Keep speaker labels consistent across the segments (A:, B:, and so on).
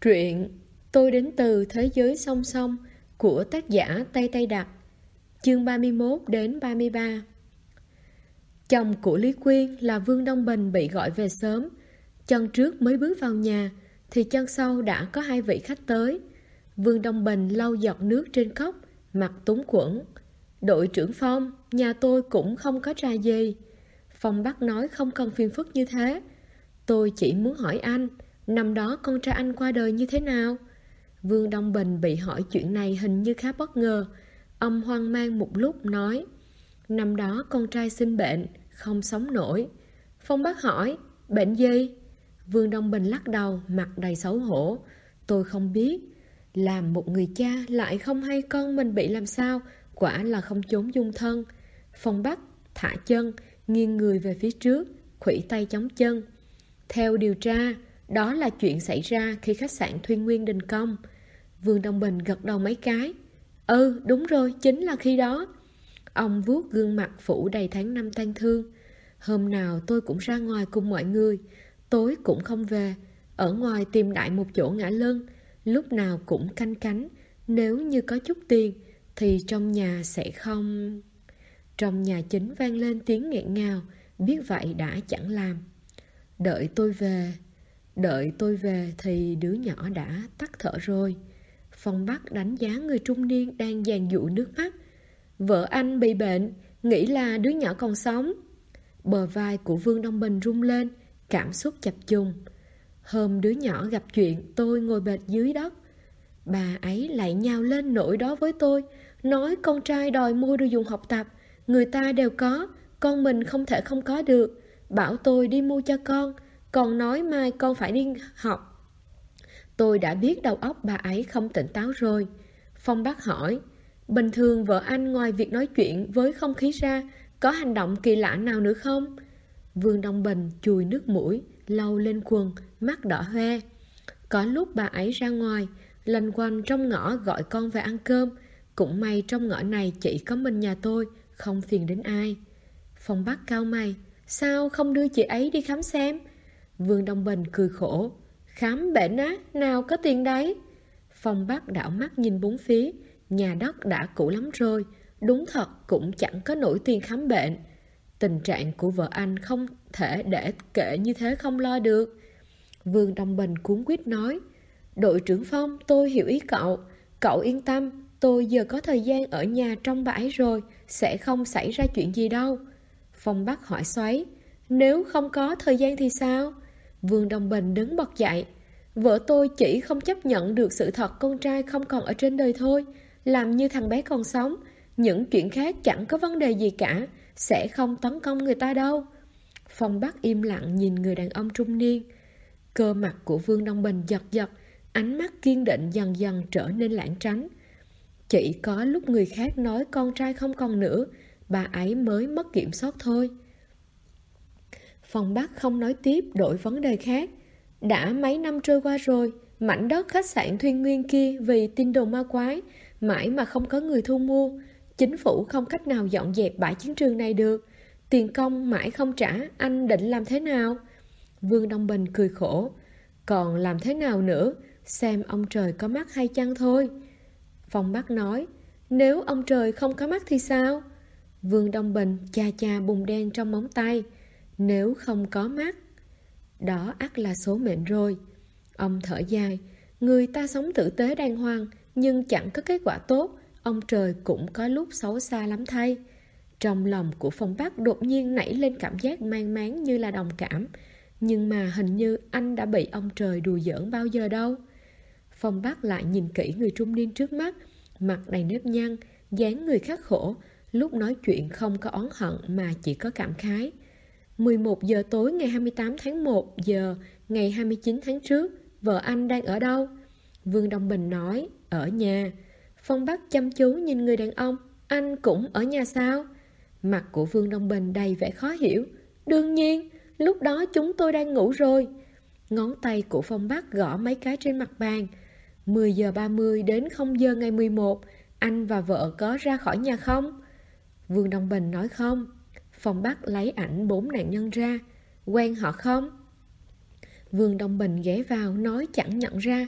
A: Truyện Tôi đến từ thế giới song song của tác giả Tây Tây Đặc, chương 31 đến 33. Chồng của Lý Quyên là Vương Đông Bình bị gọi về sớm. Chân trước mới bước vào nhà thì chân sau đã có hai vị khách tới. Vương Đông Bình lau giọt nước trên cốc, mặt túng quẫn. Đội trưởng Phong, nhà tôi cũng không có trà gì. Phong Bắc nói không cần phiền phức như thế. Tôi chỉ muốn hỏi anh, năm đó con trai anh qua đời như thế nào? Vương Đông Bình bị hỏi chuyện này hình như khá bất ngờ. Ông hoang mang một lúc nói, năm đó con trai sinh bệnh, không sống nổi. Phong Bắc hỏi, bệnh gì? Vương Đông Bình lắc đầu, mặt đầy xấu hổ. Tôi không biết. Làm một người cha lại không hay con mình bị làm sao, quả là không chốn dung thân. Phong Bắc thả chân, nghiêng người về phía trước, khuỷu tay chống chân. Theo điều tra, đó là chuyện xảy ra khi khách sạn Thuyên Nguyên đình công. Vương Đông Bình gật đầu mấy cái. Ừ, đúng rồi, chính là khi đó. Ông vuốt gương mặt phủ đầy tháng năm tang thương. Hôm nào tôi cũng ra ngoài cùng mọi người, tối cũng không về. Ở ngoài tìm đại một chỗ ngả lưng, lúc nào cũng canh cánh. Nếu như có chút tiền thì trong nhà sẽ không... Trong nhà chính vang lên tiếng nghẹn ngào, biết vậy đã chẳng làm. Đợi tôi về thì đứa nhỏ đã tắt thở rồi. Phong Bắc đánh giá người trung niên đang giàn giụa nước mắt. Vợ anh bị bệnh, nghĩ là đứa nhỏ còn sống. Bờ vai của Vương Đông Bình rung lên, cảm xúc chập trùng. Hôm đứa nhỏ gặp chuyện, tôi ngồi bệt dưới đất. Bà ấy lại nhào lên nỗi đó với tôi, nói con trai đòi mua đồ dùng học tập, người ta đều có, con mình không thể không có được. Bảo tôi đi mua cho con, còn nói mai con phải đi học. Tôi đã biết đầu óc bà ấy không tỉnh táo rồi. Phong Bắc hỏi, bình thường vợ anh ngoài việc nói chuyện với không khí ra, có hành động kỳ lạ nào nữa không? Vương Đông Bình chùi nước mũi, lau lên quần, mắt đỏ hoe. Có lúc bà ấy ra ngoài, lanh quanh trong ngõ gọi con về ăn cơm. Cũng may trong ngõ này chỉ có mình nhà tôi, không phiền đến ai. Phong Bắc cau mày, sao không đưa chị ấy đi khám xem? Vương Đông Bình cười khổ, khám bệnh á, nào có tiền đấy. Phong Bắc đảo mắt nhìn bốn phía, nhà đất đã cũ lắm rồi, đúng thật cũng chẳng có nổi tiền khám bệnh. Tình trạng của vợ anh không thể để kệ như thế không lo được. Vương Đông Bình cuống quýt nói, đội trưởng Phong, tôi hiểu ý cậu yên tâm, tôi giờ có thời gian ở nhà trong bà ấy rồi, sẽ không xảy ra chuyện gì đâu. Phong Bắc hỏi xoáy, nếu không có thời gian thì sao? Vương Đông Bình đứng bật dậy, vợ tôi chỉ không chấp nhận được sự thật con trai không còn ở trên đời thôi, làm như thằng bé còn sống, những chuyện khác chẳng có vấn đề gì cả, sẽ không tấn công người ta đâu. Phong Bắc im lặng nhìn người đàn ông trung niên. Cơ mặt của Vương Đông Bình giật giật, ánh mắt kiên định dần dần trở nên lảng tránh. Chỉ có lúc người khác nói con trai không còn nữa, bà ấy mới mất kiểm soát thôi. Phong Bắc không nói tiếp, đổi vấn đề khác. Đã mấy năm trôi qua rồi, mảnh đất khách sạn Thuyên Nguyên kia vì tin đồn ma quái, mãi mà không có người thu mua. Chính phủ không cách nào dọn dẹp bãi chiến trường này được. Tiền công mãi không trả, anh định làm thế nào? Vương Đông Bình cười khổ. Còn làm thế nào nữa? Xem ông trời có mắt hay chăng thôi. Phong Bắc nói, nếu ông trời không có mắt thì sao? Vương Đông Bình chà chà bùn đen trong móng tay. Nếu không có mắt, đó ắt là số mệnh rồi. Ông thở dài, người ta sống tử tế đàng hoàng, nhưng chẳng có kết quả tốt, ông trời cũng có lúc xấu xa lắm thay. Trong lòng của Phong Bắc đột nhiên nảy lên cảm giác mang máng như là đồng cảm. Nhưng mà hình như anh đã bị ông trời đùa giỡn bao giờ đâu. Phong Bắc lại nhìn kỹ người trung niên trước mắt, mặt đầy nếp nhăn, dáng người khắc khổ, lúc nói chuyện không có oán hận mà chỉ có cảm khái. 11 giờ tối ngày 28 tháng 1 giờ ngày 29 tháng trước, vợ anh đang ở đâu? Vương Đông Bình nói, ở nhà. Phong Bắc chăm chú nhìn người đàn ông, anh cũng ở nhà sao? Mặt của Vương Đông Bình đầy vẻ khó hiểu. Đương nhiên, lúc đó chúng tôi đang ngủ rồi. Ngón tay của Phong Bắc gõ mấy cái trên mặt bàn. 10 giờ 30 đến 0 giờ ngày 11, anh và vợ có ra khỏi nhà không? Vương Đông Bình nói không. Phong Bắc lấy ảnh 4 nạn nhân ra. Quen họ không? Vương Đông Bình ghé vào nói chẳng nhận ra.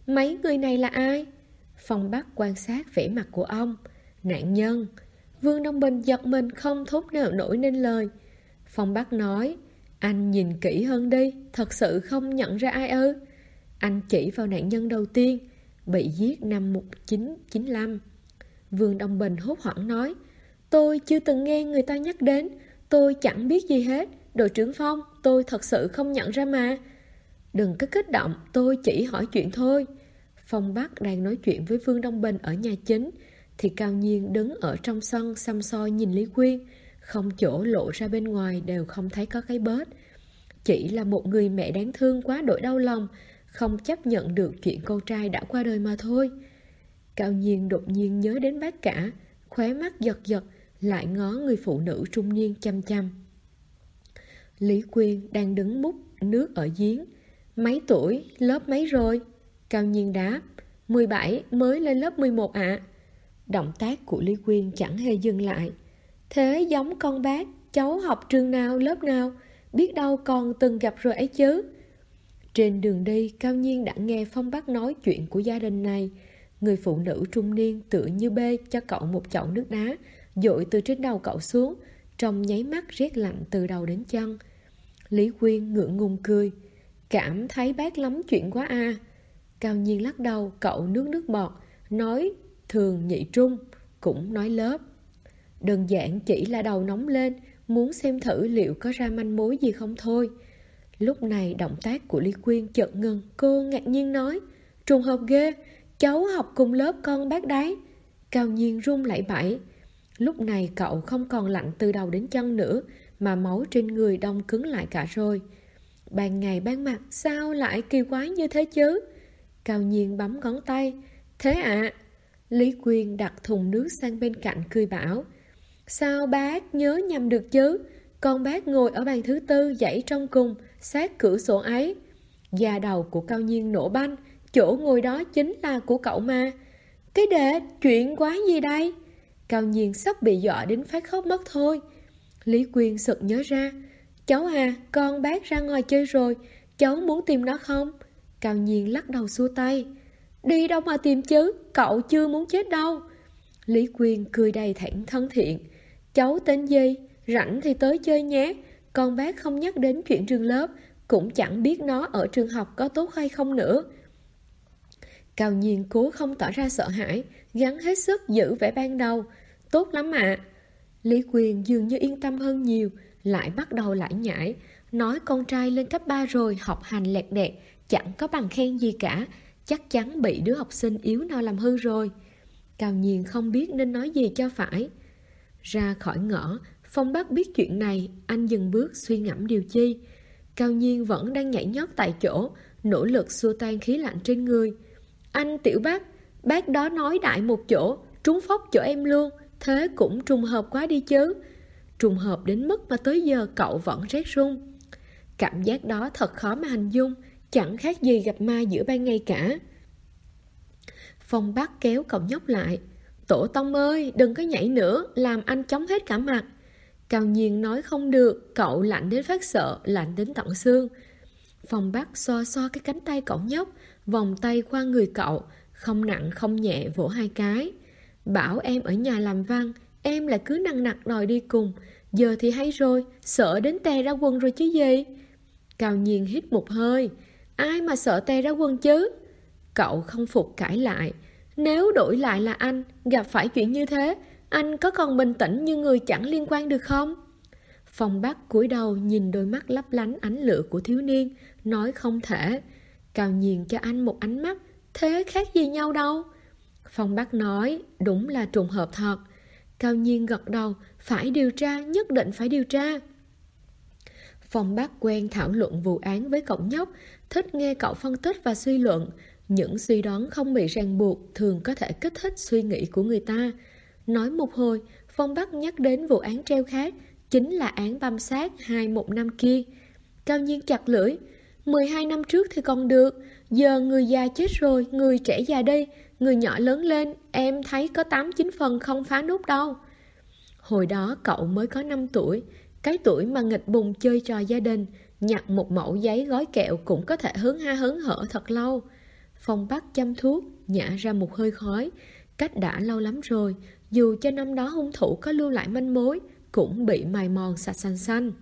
A: Mấy người này là ai? Phong Bắc quan sát vẻ mặt của ông. Nạn nhân. Vương Đông Bình giật mình không thốt nở nổi nên lời. Phong Bắc nói, anh nhìn kỹ hơn đi, thật sự không nhận ra ai ư? Anh chỉ vào nạn nhân đầu tiên, bị giết năm 1995. Vương Đông Bình hốt hoảng nói, tôi chưa từng nghe người ta nhắc đến, tôi chẳng biết gì hết. Đội trưởng Phong, tôi thật sự không nhận ra mà. Đừng có kích động, tôi chỉ hỏi chuyện thôi. Phong Bắc đang nói chuyện với Vương Đông Bình ở nhà chính, thì Cao Nhiên đứng ở trong sân xăm soi nhìn Lý Quyên. Không chỗ lộ ra bên ngoài đều không thấy có cái bớt. Chỉ là một người mẹ đáng thương quá đổi đau lòng, không chấp nhận được chuyện con trai đã qua đời mà thôi. Cao Nhiên đột nhiên nhớ đến bác cả, khóe mắt giật giật, lại ngó người phụ nữ trung niên chăm chăm. Lý Quyên đang đứng múc nước ở giếng. Mấy tuổi, lớp mấy rồi? Cao Nhiên đáp, 17, mới lên lớp 11 ạ. Động tác của Lý Quyên chẳng hề dừng lại. Thế giống con bác, cháu học trường nào, lớp nào? Biết đâu còn từng gặp rồi ấy chứ. Trên đường đi, Cao Nhiên đã nghe Phong Bắc nói chuyện của gia đình này. Người phụ nữ trung niên tựa như bê cho cậu một chậu nước đá, dội từ trên đầu cậu xuống, trong nháy mắt rét lạnh từ đầu đến chân. Lý Quyên ngượng ngùng cười, cảm thấy bác lắm chuyện quá à. Cao Nhiên lắc đầu, cậu nước bọt, nói thường nhị trung, cũng nói lớp. Đơn giản chỉ là đầu nóng lên, muốn xem thử liệu có ra manh mối gì không thôi. Lúc này động tác của Lý Quyên chợt ngừng, cô ngạc nhiên nói, trùng hợp ghê, cháu học cùng lớp con bác đấy. Cao Nhiên run lẩy bẩy. Lúc này cậu không còn lạnh từ đầu đến chân nữa, mà máu trên người đông cứng lại cả rồi. Ban ngày ban mặt sao lại kỳ quái như thế chứ? Cao Nhiên bấm ngón tay. Thế ạ? Lý Quyên đặt thùng nước sang bên cạnh cười bảo, sao bác nhớ nhầm được chứ? Con bác ngồi ở bàn thứ tư dãy trong cùng, sát cửa sổ ấy. Da đầu của Cao Nhiên nổ banh, chỗ ngồi đó chính là của cậu mà. Cái đệ, chuyện quá gì đây? Cao Nhiên sắp bị dọa đến phát khóc mất thôi. Lý Quyên sực nhớ ra, cháu à, con bác ra ngoài chơi rồi, cháu muốn tìm nó không? Cao Nhiên lắc đầu xua tay. Đi đâu mà tìm chứ, cậu chưa muốn chết đâu. Lý Quyên cười đầy thẳng thân thiện. Cháu tên gì? Rảnh thì tới chơi nhé. Con bác không nhắc đến chuyện trường lớp, cũng chẳng biết nó ở trường học có tốt hay không nữa. Cao Nhiên cố không tỏ ra sợ hãi, gắng hết sức giữ vẻ ban đầu. Tốt lắm ạ. Lý Quyên dường như yên tâm hơn nhiều, lại bắt đầu lải nhải, nói con trai lên cấp 3 rồi, học hành lẹt đẹt, chẳng có bằng khen gì cả, chắc chắn bị đứa học sinh yếu nào làm hư rồi. Cao Nhiên không biết nên nói gì cho phải. Ra khỏi ngõ, Phong Bắc biết chuyện này, anh dừng bước suy ngẫm điều chi. Cao Nhiên vẫn đang nhảy nhót tại chỗ, nỗ lực xua tan khí lạnh trên người. Anh Tiểu bác đó nói đại một chỗ, trúng phóc chỗ em luôn, thế cũng trùng hợp quá đi chứ. Trùng hợp đến mức mà tới giờ cậu vẫn rét run. Cảm giác đó thật khó mà hình dung, chẳng khác gì gặp ma giữa ban ngày cả. Phong Bắc kéo cậu nhóc lại. Tổ tông ơi, đừng có nhảy nữa, làm anh chóng hết cả mặt. Cao Nhiên nói không được, cậu lạnh đến phát sợ, lạnh đến tận xương. Phong Bắc xoa xoa cái cánh tay cậu nhóc, vòng tay qua người cậu, không nặng không nhẹ vỗ hai cái. Bảo em ở nhà làm văn, em lại cứ nằng nặc đòi đi cùng. Giờ thì hay rồi, sợ đến tè ra quần rồi chứ gì. Cao Nhiên hít một hơi. Ai mà sợ tè ra quần chứ? Cậu không phục cãi lại. Nếu đổi lại là anh, gặp phải chuyện như thế, anh có còn bình tĩnh như người chẳng liên quan được không? Phong Bắc cúi đầu nhìn đôi mắt lấp lánh ánh lửa của thiếu niên, nói không thể. Cao Nhiên cho anh một ánh mắt, thế khác gì nhau đâu? Phong Bắc nói, đúng là trùng hợp thật. Cao Nhiên gật đầu, phải điều tra, nhất định phải điều tra. Phong Bắc quen thảo luận vụ án với cậu nhóc, thích nghe cậu phân tích và suy luận. Những suy đoán không bị ràng buộc thường có thể kích thích suy nghĩ của người ta. Nói một hồi, Phong Bắc nhắc đến vụ án treo khác, chính là án băm xác 21 năm kia. Cao Nhiên chặt lưỡi, 12 năm trước thì còn được, giờ người già chết rồi, người trẻ già đi, người nhỏ lớn lên, em thấy có 8-9 phần không phá nút đâu. Hồi đó cậu mới có 5 tuổi, cái tuổi mà nghịch bùng chơi trò gia đình, nhặt một mẩu giấy gói kẹo cũng có thể hớn ha hớn hở thật lâu. Phong Bắc chăm thuốc, nhả ra một hơi khói. Cách đã lâu lắm rồi, dù cho năm đó hung thủ có lưu lại manh mối, cũng bị mài mòn sạch xanh xanh.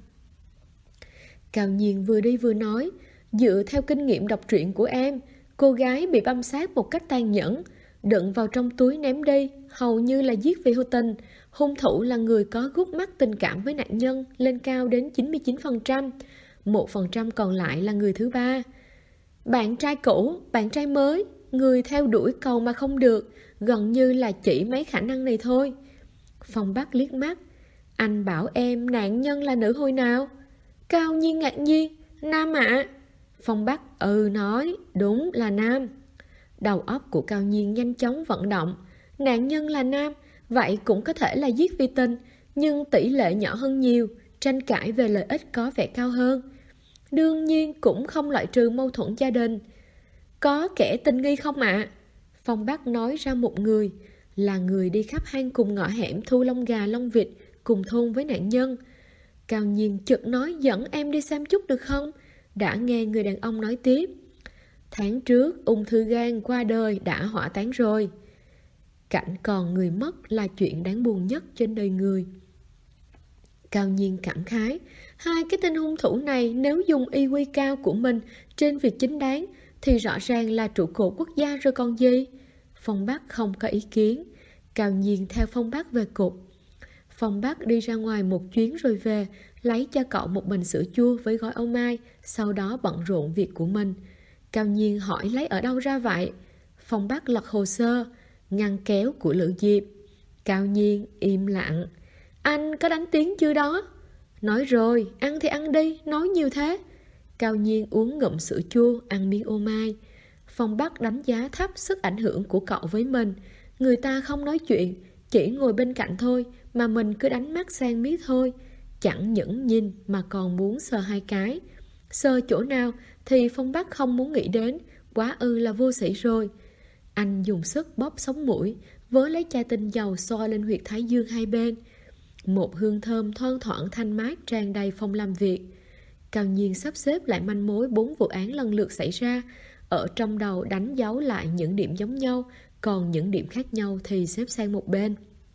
A: Cao Nhiên vừa đi vừa nói, dựa theo kinh nghiệm đọc truyện của em, cô gái bị băm xác một cách tàn nhẫn, đựng vào trong túi ném đi, hầu như là giết vì vô tình. Hung thủ là người có gút mắt tình cảm với nạn nhân lên cao đến 99%, 1% còn lại là người thứ ba. Bạn trai cũ, bạn trai mới, người theo đuổi cầu mà không được, gần như là chỉ mấy khả năng này thôi. Phong Bắc liếc mắt, anh bảo em nạn nhân là nữ hồi nào? Cao Nhiên ngạc nhiên, nam ạ. Phong Bắc nói, đúng là nam. Đầu óc của Cao Nhiên nhanh chóng vận động. Nạn nhân là nam, vậy cũng có thể là giết vì tình, nhưng tỷ lệ nhỏ hơn nhiều, tranh cãi về lợi ích có vẻ cao hơn. Đương nhiên cũng không loại trừ mâu thuẫn gia đình. Có kẻ tình nghi không ạ? Phong Bắc nói ra một người, là người đi khắp hang cùng ngõ hẻm thu lông gà lông vịt, cùng thôn với nạn nhân. Cao Nhiên chợt nói dẫn em đi xem chút được không? Đã nghe người đàn ông nói tiếp. Tháng trước ung thư gan qua đời đã hỏa táng rồi. Cảnh còn người mất là chuyện đáng buồn nhất trên đời người. Cao Nhiên cảm khái, hai cái tên hung thủ này nếu dùng IQ cao của mình trên việc chính đáng thì rõ ràng là trụ cột quốc gia rồi còn gì. Phong Bắc không có ý kiến. Cao Nhiên theo Phong Bắc về cục. Phong Bắc đi ra ngoài một chuyến rồi về, lấy cho cậu một bình sữa chua với gói ô mai, sau đó bận rộn việc của mình. Cao Nhiên hỏi lấy ở đâu ra vậy? Phong Bắc lật hồ sơ, ngăn kéo của Lữ Diệp. Cao Nhiên im lặng. Anh có đánh tiếng chưa đó? Nói rồi, ăn thì ăn đi, nói nhiều thế. Cao Nhiên uống ngụm sữa chua, ăn miếng ô mai. Phong Bắc đánh giá thấp sức ảnh hưởng của cậu với mình. Người ta không nói chuyện, chỉ ngồi bên cạnh thôi, mà mình cứ đánh mắt sang miết thôi. Chẳng những nhìn mà còn muốn sờ hai cái. Sờ chỗ nào thì Phong Bắc không muốn nghĩ đến, quá là vô sĩ rồi. Anh dùng sức bóp sống mũi, vớ lấy chai tinh dầu xoa lên huyệt thái dương hai bên. Một hương thơm thoang thoảng thanh mát tràn đầy phòng làm việc. Cao Nhiên sắp xếp lại manh mối 4 vụ án lần lượt xảy ra, ở trong đầu đánh dấu lại những điểm giống nhau, còn những điểm khác nhau thì xếp sang một bên.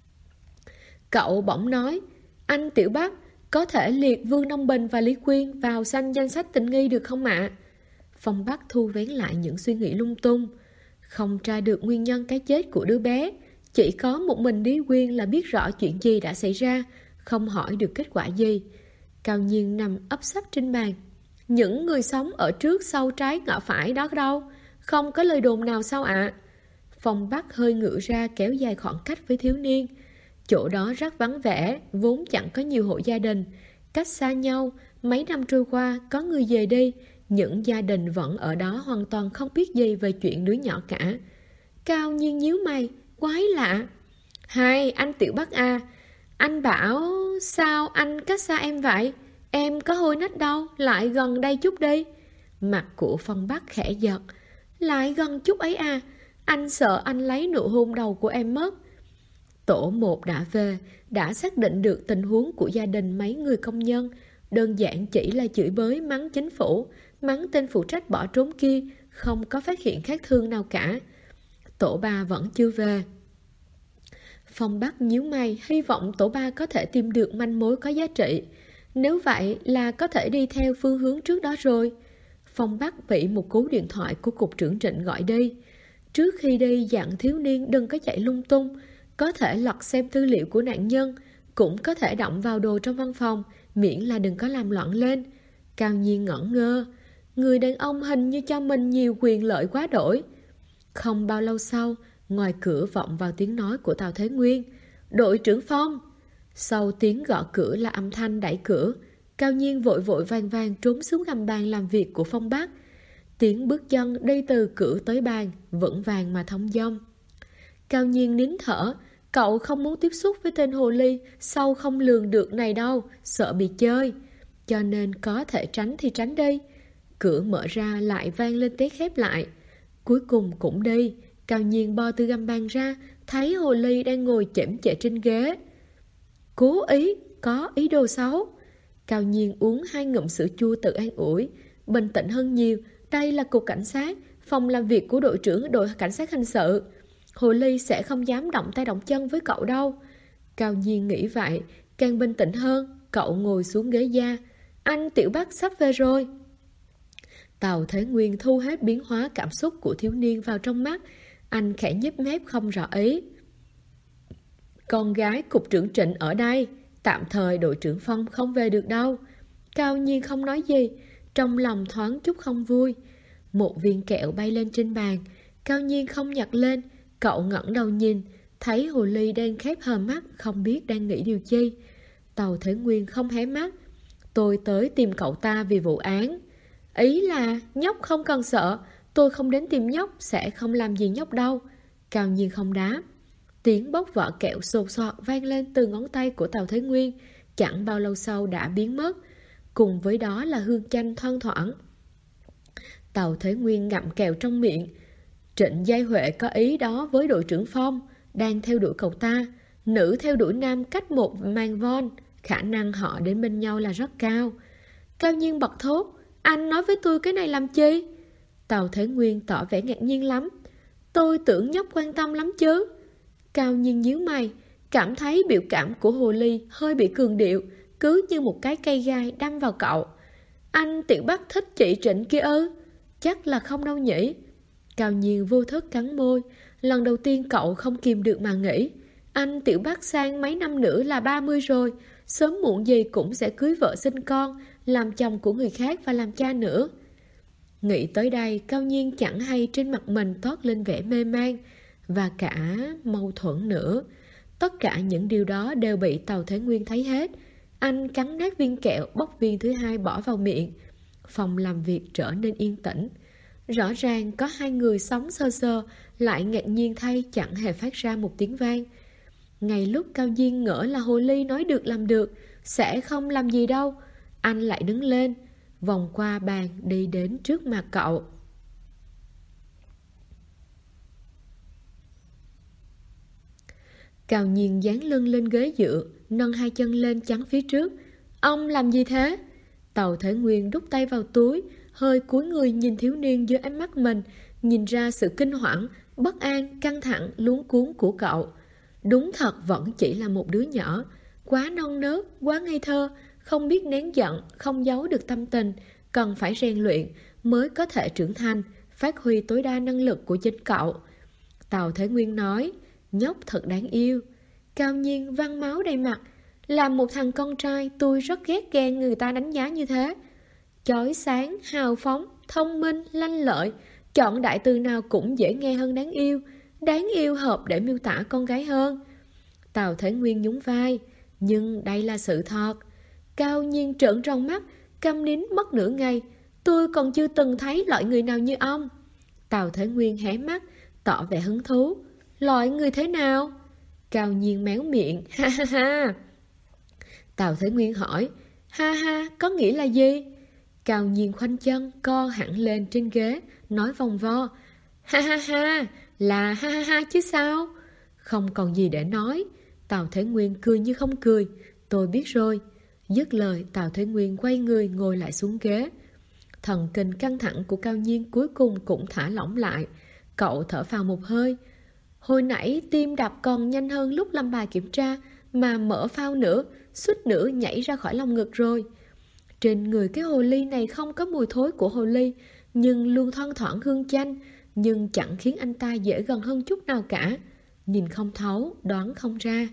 A: Cậu bỗng nói, anh Tiểu Bắc, có thể liệt Vương Đông Bình và Lý Quyên vào danh sách tình nghi được không ạ? Phong Bắc thu vén lại những suy nghĩ lung tung. Không tra được nguyên nhân cái chết của đứa bé, chỉ có một mình Lý Quyên là biết rõ chuyện gì đã xảy ra, không hỏi được kết quả gì. Cao Nhiên nằm ấp sấp trên bàn. Những người sống ở trước sau trái ngõ phải đó đâu? Không có lời đồn nào sao ạ? Phong Bắc hơi ngửa ra kéo dài khoảng cách với thiếu niên. Chỗ đó rất vắng vẻ, vốn chẳng có nhiều hộ gia đình. Cách xa nhau, mấy năm trôi qua có người về đi, những gia đình vẫn ở đó hoàn toàn không biết gì về chuyện đứa nhỏ cả. Cao Nhiên nhíu mày, quái lạ. Hai, anh Tiểu Bắc à, anh bảo sao anh cách xa em vậy? Em có hôi nách đâu, lại gần đây chút đi. Mặt của Phong Bắc khẽ giật. Lại gần chút ấy à, anh sợ anh lấy nụ hôn đầu của em mất. Tổ 1 đã về, đã xác định được tình huống của gia đình mấy người công nhân. Đơn giản chỉ là chửi bới mắng chính phủ, mắng tên phụ trách bỏ trốn kia, không có phát hiện khác thương nào cả. Tổ 3 vẫn chưa về. Phong Bắc nhíu mày, hy vọng tổ 3 có thể tìm được manh mối có giá trị. Nếu vậy là có thể đi theo phương hướng trước đó rồi. Phong Bắc bị một cú điện thoại của cục trưởng Trịnh gọi đi. Trước khi đi dặn thiếu niên đừng có chạy lung tung, có thể lật xem tư liệu của nạn nhân, cũng có thể động vào đồ trong văn phòng, miễn là đừng có làm loạn lên. Cao Nhiên ngẩn ngơ, người đàn ông hình như cho mình nhiều quyền lợi quá đổi. Không bao lâu sau, ngoài cửa vọng vào tiếng nói của Tào Thế Nguyên. Đội trưởng Phong! Sau tiếng gõ cửa là âm thanh đẩy cửa. Cao Nhiên vội vội vàng vàng trốn xuống gầm bàn làm việc của Phong Bắc. Tiếng bước chân đi từ cửa tới bàn, vững vàng mà thông dong. Cao Nhiên nín thở, cậu không muốn tiếp xúc với tên hồ ly sâu không lường được này đâu, sợ bị chơi. Cho nên có thể tránh thì tránh đi. Cửa mở ra lại vang lên tiếng khép lại. Cuối cùng cũng đi. Cao Nhiên bò từ gầm bàn ra, thấy hồ ly đang ngồi chễm chệ trên ghế. Cố ý, có ý đồ xấu. Cao Nhiên uống 2 ngụm sữa chua tự an ủi. Bình tĩnh hơn nhiều, đây là cục cảnh sát, phòng làm việc của đội trưởng đội cảnh sát hình sự. Hồ ly sẽ không dám động tay động chân với cậu đâu. Cao Nhiên nghĩ vậy, càng bình tĩnh hơn, cậu ngồi xuống ghế da. Anh Tiểu Bắc sắp về rồi. Tào Thế Nguyên thu hết biến hóa cảm xúc của thiếu niên vào trong mắt. Anh khẽ nhếch mép không rõ ý. Con gái cục trưởng Trịnh ở đây, tạm thời đội trưởng Phong không về được đâu. Cao Nhiên không nói gì, trong lòng thoáng chút không vui. Một viên kẹo bay lên trên bàn, Cao Nhiên không nhặt lên. Cậu ngẩng đầu nhìn, thấy hồ ly đang khép hờ mắt, không biết đang nghĩ điều chi. Tào Thế Nguyên không hé mắt. Tôi tới tìm cậu ta vì vụ án. Ý là nhóc không cần sợ, tôi không đến tìm nhóc, sẽ không làm gì nhóc đâu. Cao Nhiên không đáp. Tiếng bóc vỏ kẹo sột soạt vang lên từ ngón tay của Tào Thế Nguyên, chẳng bao lâu sau đã biến mất. Cùng với đó là hương chanh thoang thoảng. Tào Thế Nguyên ngậm kẹo trong miệng. Trịnh Giai Huệ có ý đó với đội trưởng Phong, đang theo đuổi cậu ta. Nữ theo đuổi nam cách một màn von, khả năng họ đến bên nhau là rất cao. Cao Nhiên bật thốt. Anh nói với tôi cái này làm chi? Tào Thế Nguyên tỏ vẻ ngạc nhiên lắm. Tôi tưởng nhóc quan tâm lắm chứ. Cao Nhiên nhíu mày, cảm thấy biểu cảm của hồ ly hơi bị cường điệu, cứ như một cái cây gai đâm vào cậu. Anh Tiểu Bắc thích chị Trịnh kia ư? Chắc là không đâu nhỉ. Cao Nhiên vô thức cắn môi. Lần đầu tiên cậu không kìm được mà nghĩ, anh Tiểu Bắc sang mấy năm nữa là 30 rồi, sớm muộn gì cũng sẽ cưới vợ sinh con, làm chồng của người khác và làm cha nữa. Nghĩ tới đây, Cao Nhiên chẳng hay trên mặt mình toát lên vẻ mê man và cả mâu thuẫn nữa. Tất cả những điều đó đều bị Tào Thế Nguyên thấy hết. Anh cắn nát viên kẹo, bóc viên thứ hai bỏ vào miệng. Phòng làm việc trở nên yên tĩnh. Rõ ràng có hai người sống sơ sơ, lại ngạc nhiên thay chẳng hề phát ra một tiếng vang. Ngay lúc Cao Nhiên ngỡ là hồ ly nói được làm được, sẽ không làm gì đâu, anh lại đứng lên, vòng qua bàn đi đến trước mặt cậu. Cao Nhiên dán lưng lên ghế dựa, nâng hai chân lên chắn phía trước. Ông làm gì thế? Tào Thế Nguyên đút tay vào túi, hơi cúi người nhìn thiếu niên dưới ánh mắt mình, nhìn ra sự kinh hoảng, bất an, căng thẳng, luống cuống của cậu. Đúng thật vẫn chỉ là một đứa nhỏ, quá non nớt, quá ngây thơ, không biết nén giận, không giấu được tâm tình, cần phải rèn luyện mới có thể trưởng thành, phát huy tối đa năng lực của chính cậu. Tào Thế Nguyên nói, nhóc thật đáng yêu. Cao Nhiên văng máu đầy mặt, làm một thằng con trai tôi rất ghét nghe người ta đánh giá như thế. Chói sáng, hào phóng, thông minh, lanh lợi, chọn đại từ nào cũng dễ nghe hơn đáng yêu. Đáng yêu hợp để miêu tả con gái hơn. Tào Thế Nguyên nhún vai, nhưng đây là sự thật. Cao Nhiên trợn tròn mắt, câm nín mất nửa ngày. Tôi còn chưa từng thấy loại người nào như ông. Tào Thế Nguyên hé mắt, tỏ vẻ hứng thú. Loại người thế nào? Cao Nhiên méo miệng, ha ha ha. Tào Thế Nguyên hỏi, ha ha có nghĩa là gì? Cao Nhiên khoanh chân, co hẳn lên trên ghế, nói vòng vo, ha ha ha, là ha ha ha chứ sao? Không còn gì để nói. Tào Thế Nguyên cười như không cười, tôi biết rồi. Dứt lời, Tào Thế Nguyên quay người ngồi lại xuống ghế. Thần kinh căng thẳng của Cao Nhiên cuối cùng cũng thả lỏng lại. Cậu thở phào một hơi. Hồi nãy tim đập còn nhanh hơn lúc làm bài kiểm tra, mà mở phao nữa, suýt nữa nhảy ra khỏi lồng ngực rồi. Trên người cái hồ ly này không có mùi thối của hồ ly, nhưng luôn thoang thoảng hương chanh, nhưng chẳng khiến anh ta dễ gần hơn chút nào cả. Nhìn không thấu, đoán không ra.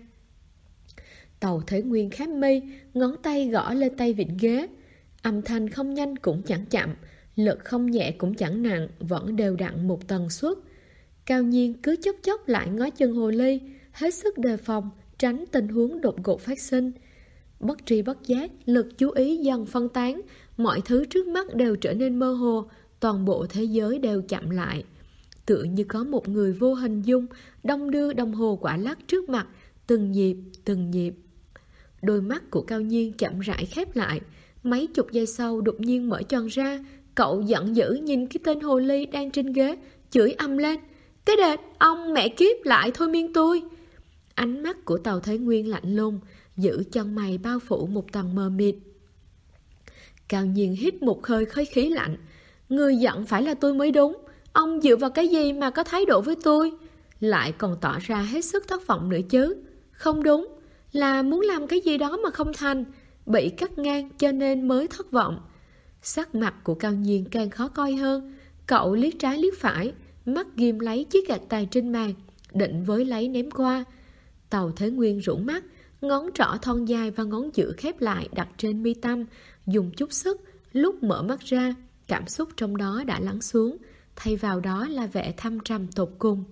A: Tào Thế Nguyên khép mi, ngón tay gõ lên tay vịn ghế. Âm thanh không nhanh cũng chẳng chậm, lực không nhẹ cũng chẳng nặng, vẫn đều đặn một tần suất. Cao Nhiên cứ chốc chốc lại ngó chân hồ ly, hết sức đề phòng, tránh tình huống đột ngột phát sinh. Bất tri bất giác, lực chú ý dần phân tán, mọi thứ trước mắt đều trở nên mơ hồ, toàn bộ thế giới đều chậm lại. Tựa như có một người vô hình dung, đong đưa đồng hồ quả lắc trước mặt, từng nhịp, từng nhịp. Đôi mắt của Cao Nhiên chậm rãi khép lại, mấy chục giây sau đột nhiên mở tròn ra, cậu giận dữ nhìn cái tên hồ ly đang trên ghế, chửi ầm lên. Cái đệt, ông mẹ kiếp lại thôi miên tôi. Ánh mắt của Tào Thế Nguyên lạnh lùng, giữ chân mày bao phủ một tầng mờ mịt. Cao Nhiên hít một hơi khí lạnh. Người giận phải là tôi mới đúng. Ông dựa vào cái gì mà có thái độ với tôi? Lại còn tỏ ra hết sức thất vọng nữa chứ. Không đúng, là muốn làm cái gì đó mà không thành, bị cắt ngang cho nên mới thất vọng. Sắc mặt của Cao Nhiên càng khó coi hơn. Cậu liếc trái liếc phải, mắt ghim lấy chiếc gạt tàn trên bàn, định với lấy ném qua. Tàu Thế Nguyên rũ mắt, ngón trỏ thon dài và ngón giữa khép lại đặt trên mi tâm, dùng chút sức. Lúc mở mắt ra, cảm xúc trong đó đã lắng xuống, thay vào đó là vẻ thâm trầm tột cùng.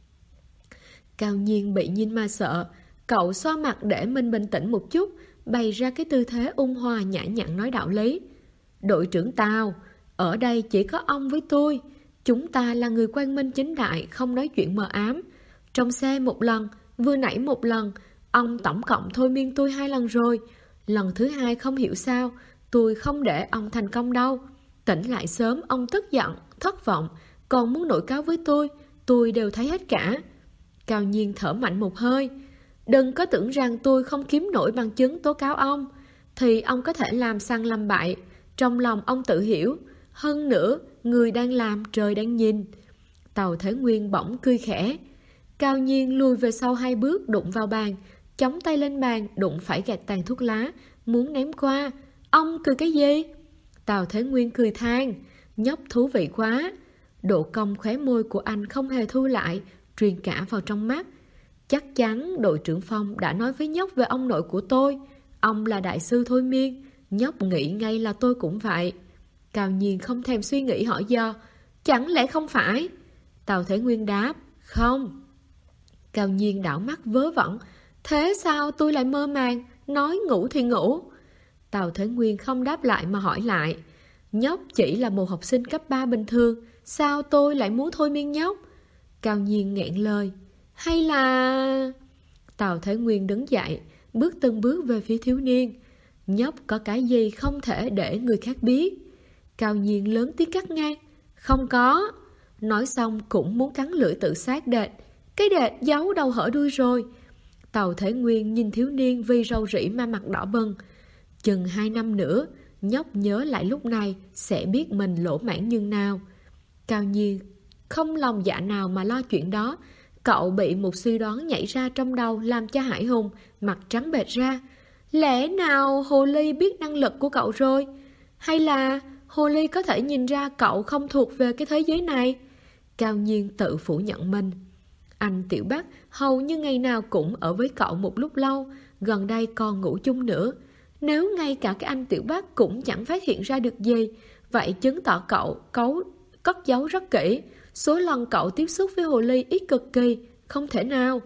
A: Cao Nhiên bị nhìn mà sợ. Cậu xoa mặt để mình bình tĩnh một chút, bày ra cái tư thế ôn hòa nhã nhặn nói đạo lý. Đội trưởng Tào, ở đây chỉ có ông với tôi. Chúng ta là người quang minh chính đại, không nói chuyện mờ ám. Trong xe một lần, vừa nãy một lần, ông tổng cộng thôi miên tôi 2 lần rồi. Lần thứ 2 không hiểu sao, tôi không để ông thành công đâu. Tỉnh lại sớm, ông tức giận, thất vọng, còn muốn nổi cáo với tôi đều thấy hết cả. Cao Nhiên thở mạnh một hơi. Đừng có tưởng rằng tôi không kiếm nổi bằng chứng tố cáo ông, thì ông có thể làm săn làm bậy. Trong lòng ông tự hiểu. Hơn nữa, người đang làm trời đang nhìn. Tàu Thế Nguyên bỗng cười khẽ. Cao Nhiên lùi về sau 2 bước, đụng vào bàn, chống tay lên bàn, đụng phải gạt tàn thuốc lá, muốn ném qua. Ông cười cái gì? Tàu Thế Nguyên cười than. Nhóc thú vị quá. Độ cong khóe môi của anh không hề thu lại, truyền cả vào trong mắt. Chắc chắn đội trưởng Phong đã nói với nhóc về ông nội của tôi. Ông là đại sư thôi miên. Nhóc nghĩ ngay là tôi cũng vậy. Cao Nhiên không thèm suy nghĩ hỏi do. Chẳng lẽ không phải? Tàu Thế Nguyên đáp. Không. Cao Nhiên đảo mắt vớ vẩn. Thế sao tôi lại mơ màng, nói ngủ thì ngủ? Tàu Thế Nguyên không đáp lại mà hỏi lại. Nhóc chỉ là một học sinh cấp 3 bình thường, sao tôi lại muốn thôi miên nhóc? Cao Nhiên nghẹn lời. Hay là... Tàu Thế Nguyên đứng dậy, bước từng bước về phía thiếu niên. Nhóc có cái gì không thể để người khác biết? Cao Nhiên lớn tiếng cắt ngang. Không có. Nói xong cũng muốn cắn lưỡi tự sát đệt. Cái đệt giấu đầu hở đuôi rồi. Tàu Thế Nguyên nhìn thiếu niên vì rầu rĩ mà mặt đỏ bừng. Chừng 2 năm nữa, nhóc nhớ lại lúc này sẽ biết mình lỗ mãn như nào. Cao Nhiên không lòng dạ nào mà lo chuyện đó. Cậu bị một suy đoán nhảy ra trong đầu làm cho Hải Hùng mặt trắng bệch ra. Lẽ nào Hồ Ly biết năng lực của cậu rồi? Hay là Hồ Ly có thể nhìn ra cậu không thuộc về cái thế giới này? Cao Nhiên tự phủ nhận mình. Anh Tiểu Bắc hầu như ngày nào cũng ở với cậu một lúc lâu, gần đây còn ngủ chung nữa. Nếu ngay cả cái anh Tiểu Bắc cũng chẳng phát hiện ra được gì, vậy chứng tỏ cậu cất giấu rất kỹ. Số lần cậu tiếp xúc với Hồ Ly ít cực kỳ, không thể nào.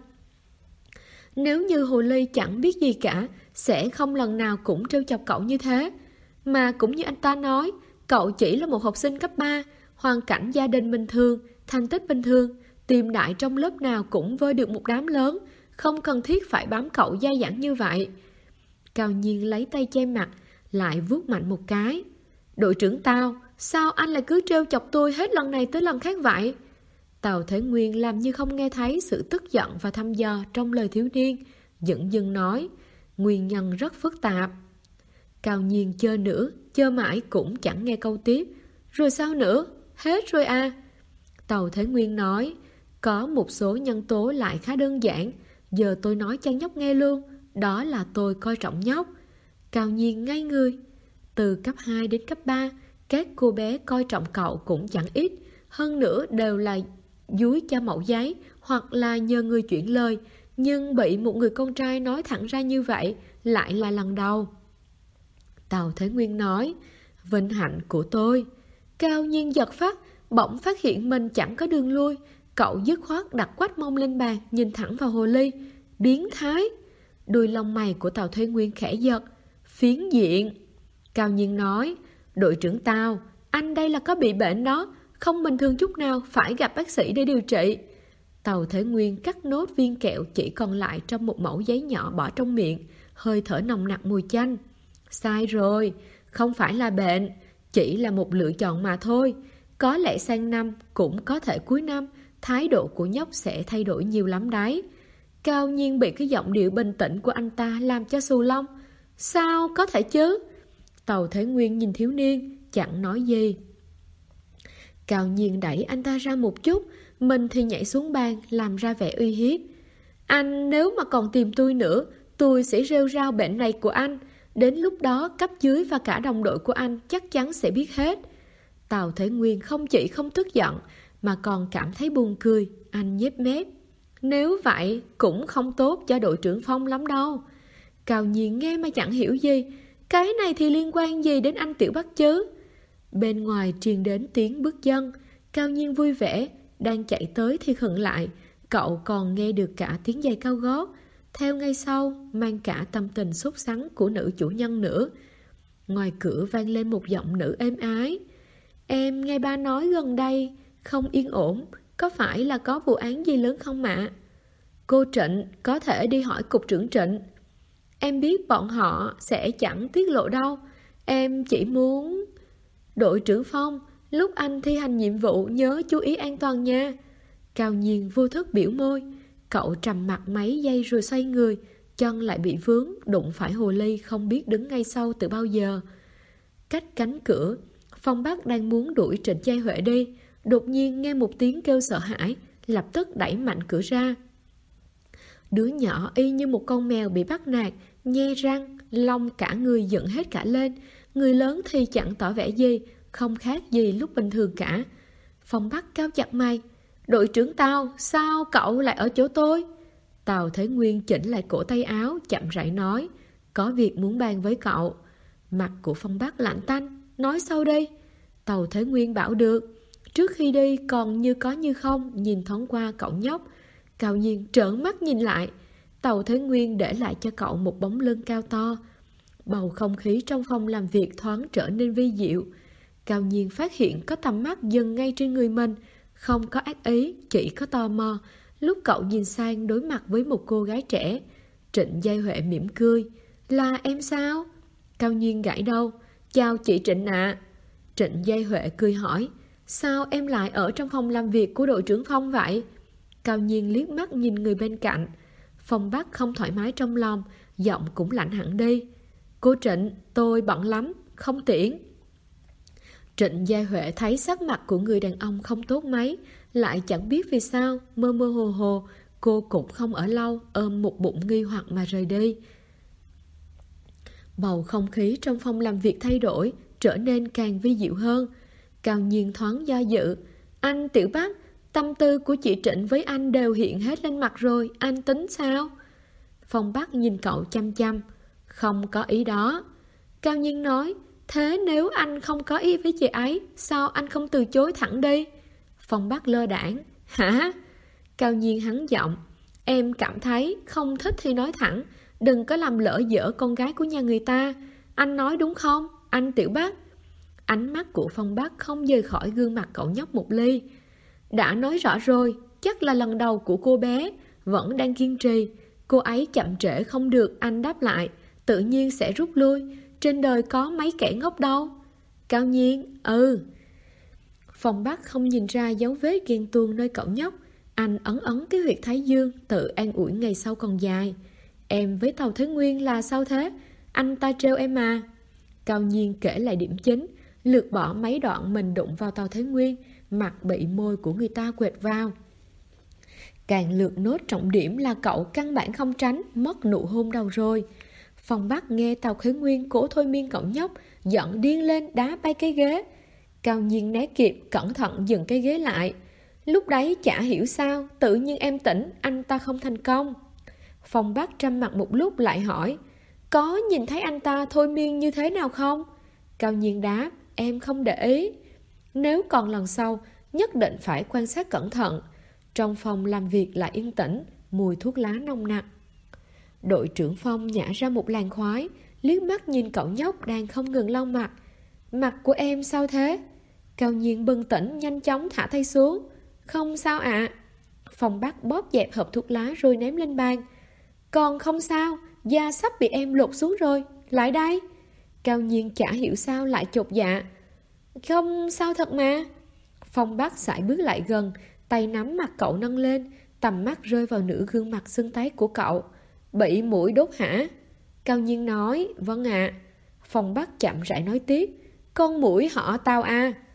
A: Nếu như Hồ Ly chẳng biết gì cả, sẽ không lần nào cũng trêu chọc cậu như thế. Mà cũng như anh ta nói, cậu chỉ là một học sinh cấp 3, hoàn cảnh gia đình bình thường, thành tích bình thường, tìm đại trong lớp nào cũng vơi được một đám lớn, không cần thiết phải bám cậu dai dẳng như vậy. Cao Nhiên lấy tay che mặt, lại vuốt mạnh một cái. Đội trưởng Tào, sao anh lại cứ trêu chọc tôi hết lần này tới lần khác vậy? Tàu Thế Nguyên làm như không nghe thấy sự tức giận và thăm dò trong lời thiếu niên, dửng dưng nói, nguyên nhân rất phức tạp. Cao Nhiên chờ nữa, chờ mãi cũng chẳng nghe câu tiếp. Rồi sao nữa? Hết rồi à? Tàu Thế Nguyên nói, có một số nhân tố lại khá đơn giản, giờ tôi nói cho nhóc nghe luôn, đó là tôi coi trọng nhóc. Cao Nhiên ngay người. Từ cấp 2 đến cấp 3, các cô bé coi trọng cậu cũng chẳng ít, hơn nữa đều là dúi cho mẫu giấy hoặc là nhờ người chuyển lời, nhưng bị một người con trai nói thẳng ra như vậy lại là lần đầu. Tàu Thế Nguyên nói, vinh hạnh của tôi. Cao Nhiên giật phát, bỗng phát hiện mình chẳng có đường lui. Cậu dứt khoát đặt quách mông lên bàn, nhìn thẳng vào Hồ Ly. Biến thái. Đuôi lông mày của Tàu Thế Nguyên khẽ giật. Phiến diện. Cao Nhiên nói, đội trưởng Tào, anh đây là có bị bệnh đó, không bình thường chút nào, phải gặp bác sĩ để điều trị. Tàu Thế Nguyên cắt nốt viên kẹo chỉ còn lại trong một mẩu giấy nhỏ bỏ trong miệng, hơi thở nồng nặc mùi chanh. Sai rồi, không phải là bệnh, chỉ là một lựa chọn mà thôi. Có lẽ sang năm, cũng có thể cuối năm, thái độ của nhóc sẽ thay đổi nhiều lắm đấy. Cao Nhiên bị cái giọng điệu bình tĩnh của anh ta làm cho xù lông. Sao có thể chứ? Tàu Thế Nguyên nhìn thiếu niên, chẳng nói gì. Cao Nhiên đẩy anh ta ra một chút, mình thì nhảy xuống bàn làm ra vẻ uy hiếp. Anh nếu mà còn tìm tôi nữa, tôi sẽ rêu rao bệnh này của anh. Đến lúc đó cấp dưới và cả đồng đội của anh chắc chắn sẽ biết hết. Tào Thế Nguyên không chỉ không tức giận mà còn cảm thấy buồn cười. Anh nhếch mép. Nếu vậy cũng không tốt cho đội trưởng Phong lắm đâu. Cao Nhiên nghe mà chẳng hiểu gì. Cái này thì liên quan gì đến anh Tiểu Bắc chứ? Bên ngoài truyền đến tiếng bước chân. Cao Nhiên vui vẻ, đang chạy tới thì khựng lại. Cậu còn nghe được cả tiếng giày cao gót. Theo ngay sau, mang cả tâm tình sốt sắng của nữ chủ nhân nữa. Ngoài cửa vang lên một giọng nữ êm ái. Em nghe ba nói gần đây không yên ổn, có phải là có vụ án gì lớn không ạ? Cô Trịnh có thể đi hỏi cục trưởng Trịnh. Em biết bọn họ sẽ chẳng tiết lộ đâu. Em chỉ muốn... Đội trưởng Phong, lúc anh thi hành nhiệm vụ nhớ chú ý an toàn nha. Cao Nhiên vô thức biểu môi. Cậu trầm mặt mấy giây rồi xoay người. Chân lại bị vướng, đụng phải hồ ly không biết đứng ngay sau từ bao giờ. Cách cánh cửa, Phong Bắc đang muốn đuổi Trịnh Giai Huệ đi. Đột nhiên nghe một tiếng kêu sợ hãi, lập tức đẩy mạnh cửa ra. Đứa nhỏ y như một con mèo bị bắt nạt, nhe răng, lông cả người dựng hết cả lên. Người lớn thì chẳng tỏ vẻ gì, không khác gì lúc bình thường cả. Phong Bắc cao chặt mày. Đội trưởng Tào, sao cậu lại ở chỗ tôi? Tào Thế Nguyên chỉnh lại cổ tay áo, chậm rãi nói. Có việc muốn bàn với cậu. Mặt của Phong Bắc lạnh tanh. Nói sau đi. Tào Thế Nguyên bảo được. Trước khi đi còn như có như không nhìn thoáng qua cậu nhóc. Cao Nhiên trợn mắt nhìn lại. Tào Thế Nguyên để lại cho cậu một bóng lưng cao to. Bầu không khí trong phòng làm việc thoáng trở nên vi diệu. Cao Nhiên phát hiện có tầm mắt dừng ngay trên người mình. Không có ác ý, chỉ có tò mò. Lúc cậu nhìn sang đối mặt với một cô gái trẻ. Trịnh Giai Huệ mỉm cười. Là em sao? Cao Nhiên gãi đầu. Chào chị Trịnh ạ. Trịnh Giai Huệ cười hỏi. Sao em lại ở trong phòng làm việc của đội trưởng Phong vậy? Cao Nhiên liếc mắt nhìn người bên cạnh. Phong Bắc không thoải mái trong lòng, giọng cũng lạnh hẳn đi. Cô Trịnh, tôi bận lắm, không tiễn. Trịnh Giai Huệ thấy sắc mặt của người đàn ông không tốt mấy, lại chẳng biết vì sao, mơ mơ hồ hồ, cô cũng không ở lâu, ôm một bụng nghi hoặc mà rời đi. Bầu không khí trong phòng làm việc thay đổi, trở nên càng vi diệu hơn. Cao Nhiên thoáng do dự. Anh Tiểu Bắc, tâm tư của chị Trịnh với anh đều hiện hết lên mặt rồi, anh tính sao? Phong Bắc nhìn cậu chăm chăm. Không có ý đó. Cao Nhiên nói. Thế nếu anh không có ý với chị ấy, sao anh không từ chối thẳng đi? Phong Bắc lơ đãng. Hả? Cao Nhiên hắn giọng. Em cảm thấy không thích thì nói thẳng, đừng có làm lỡ dở con gái của nhà người ta. Anh nói đúng không, anh Tiểu Bắc? Ánh mắt của Phong Bắc không rời khỏi gương mặt cậu nhóc một ly. Đã nói rõ rồi, chắc là lần đầu của cô bé, vẫn đang kiên trì. Cô ấy chậm trễ không được, anh đáp lại, tự nhiên sẽ rút lui. Trên đời có mấy kẻ ngốc đâu. Cao Nhiên, Phong Bắc không nhìn ra dấu vết ghen tuông nơi cậu nhóc. Anh ấn ấn cái huyệt thái dương, tự an ủi ngày sau còn dài. Em với Tào Thế Nguyên là sao thế? Anh ta trêu em à? Cao Nhiên kể lại điểm chính, lược bỏ mấy đoạn mình đụng vào Tào Thế Nguyên, mặt bị môi của người ta quệt vào. Càng lược nốt trọng điểm là cậu căn bản không tránh, mất nụ hôn đầu rồi. Phong Bắc nghe Tào Thế Nguyên cố thôi miên cậu nhóc, giận điên lên đá bay cái ghế. Cao Nhiên né kịp, cẩn thận dừng cái ghế lại. Lúc đấy chả hiểu sao, tự nhiên em tỉnh, anh ta không thành công. Phong Bắc trầm mặt một lúc lại hỏi, có nhìn thấy anh ta thôi miên như thế nào không? Cao Nhiên đáp, em không để ý. Nếu còn lần sau, nhất định phải quan sát cẩn thận. Trong phòng làm việc lại yên tĩnh, mùi thuốc lá nồng nặc. Đội trưởng Phong nhả ra một làn khói, liếc mắt nhìn cậu nhóc đang không ngừng lau mặt. Mặt của em sao thế? Cao Nhiên bừng tỉnh nhanh chóng thả tay xuống. Không sao ạ. Phong Bắc bóp dẹp hộp thuốc lá rồi ném lên bàn. Còn không sao, da sắp bị em lột xuống rồi, lại đây. Cao Nhiên chả hiểu sao lại chột dạ. Không sao thật mà. Phong Bắc sải bước lại gần, tay nắm mặt cậu nâng lên, tầm mắt rơi vào nửa gương mặt sưng tấy của cậu. Bị muỗi đốt hả? Cao Nhiên nói, vâng ạ. Phong Bắc chậm rãi nói tiếp, con muỗi họ Tào à.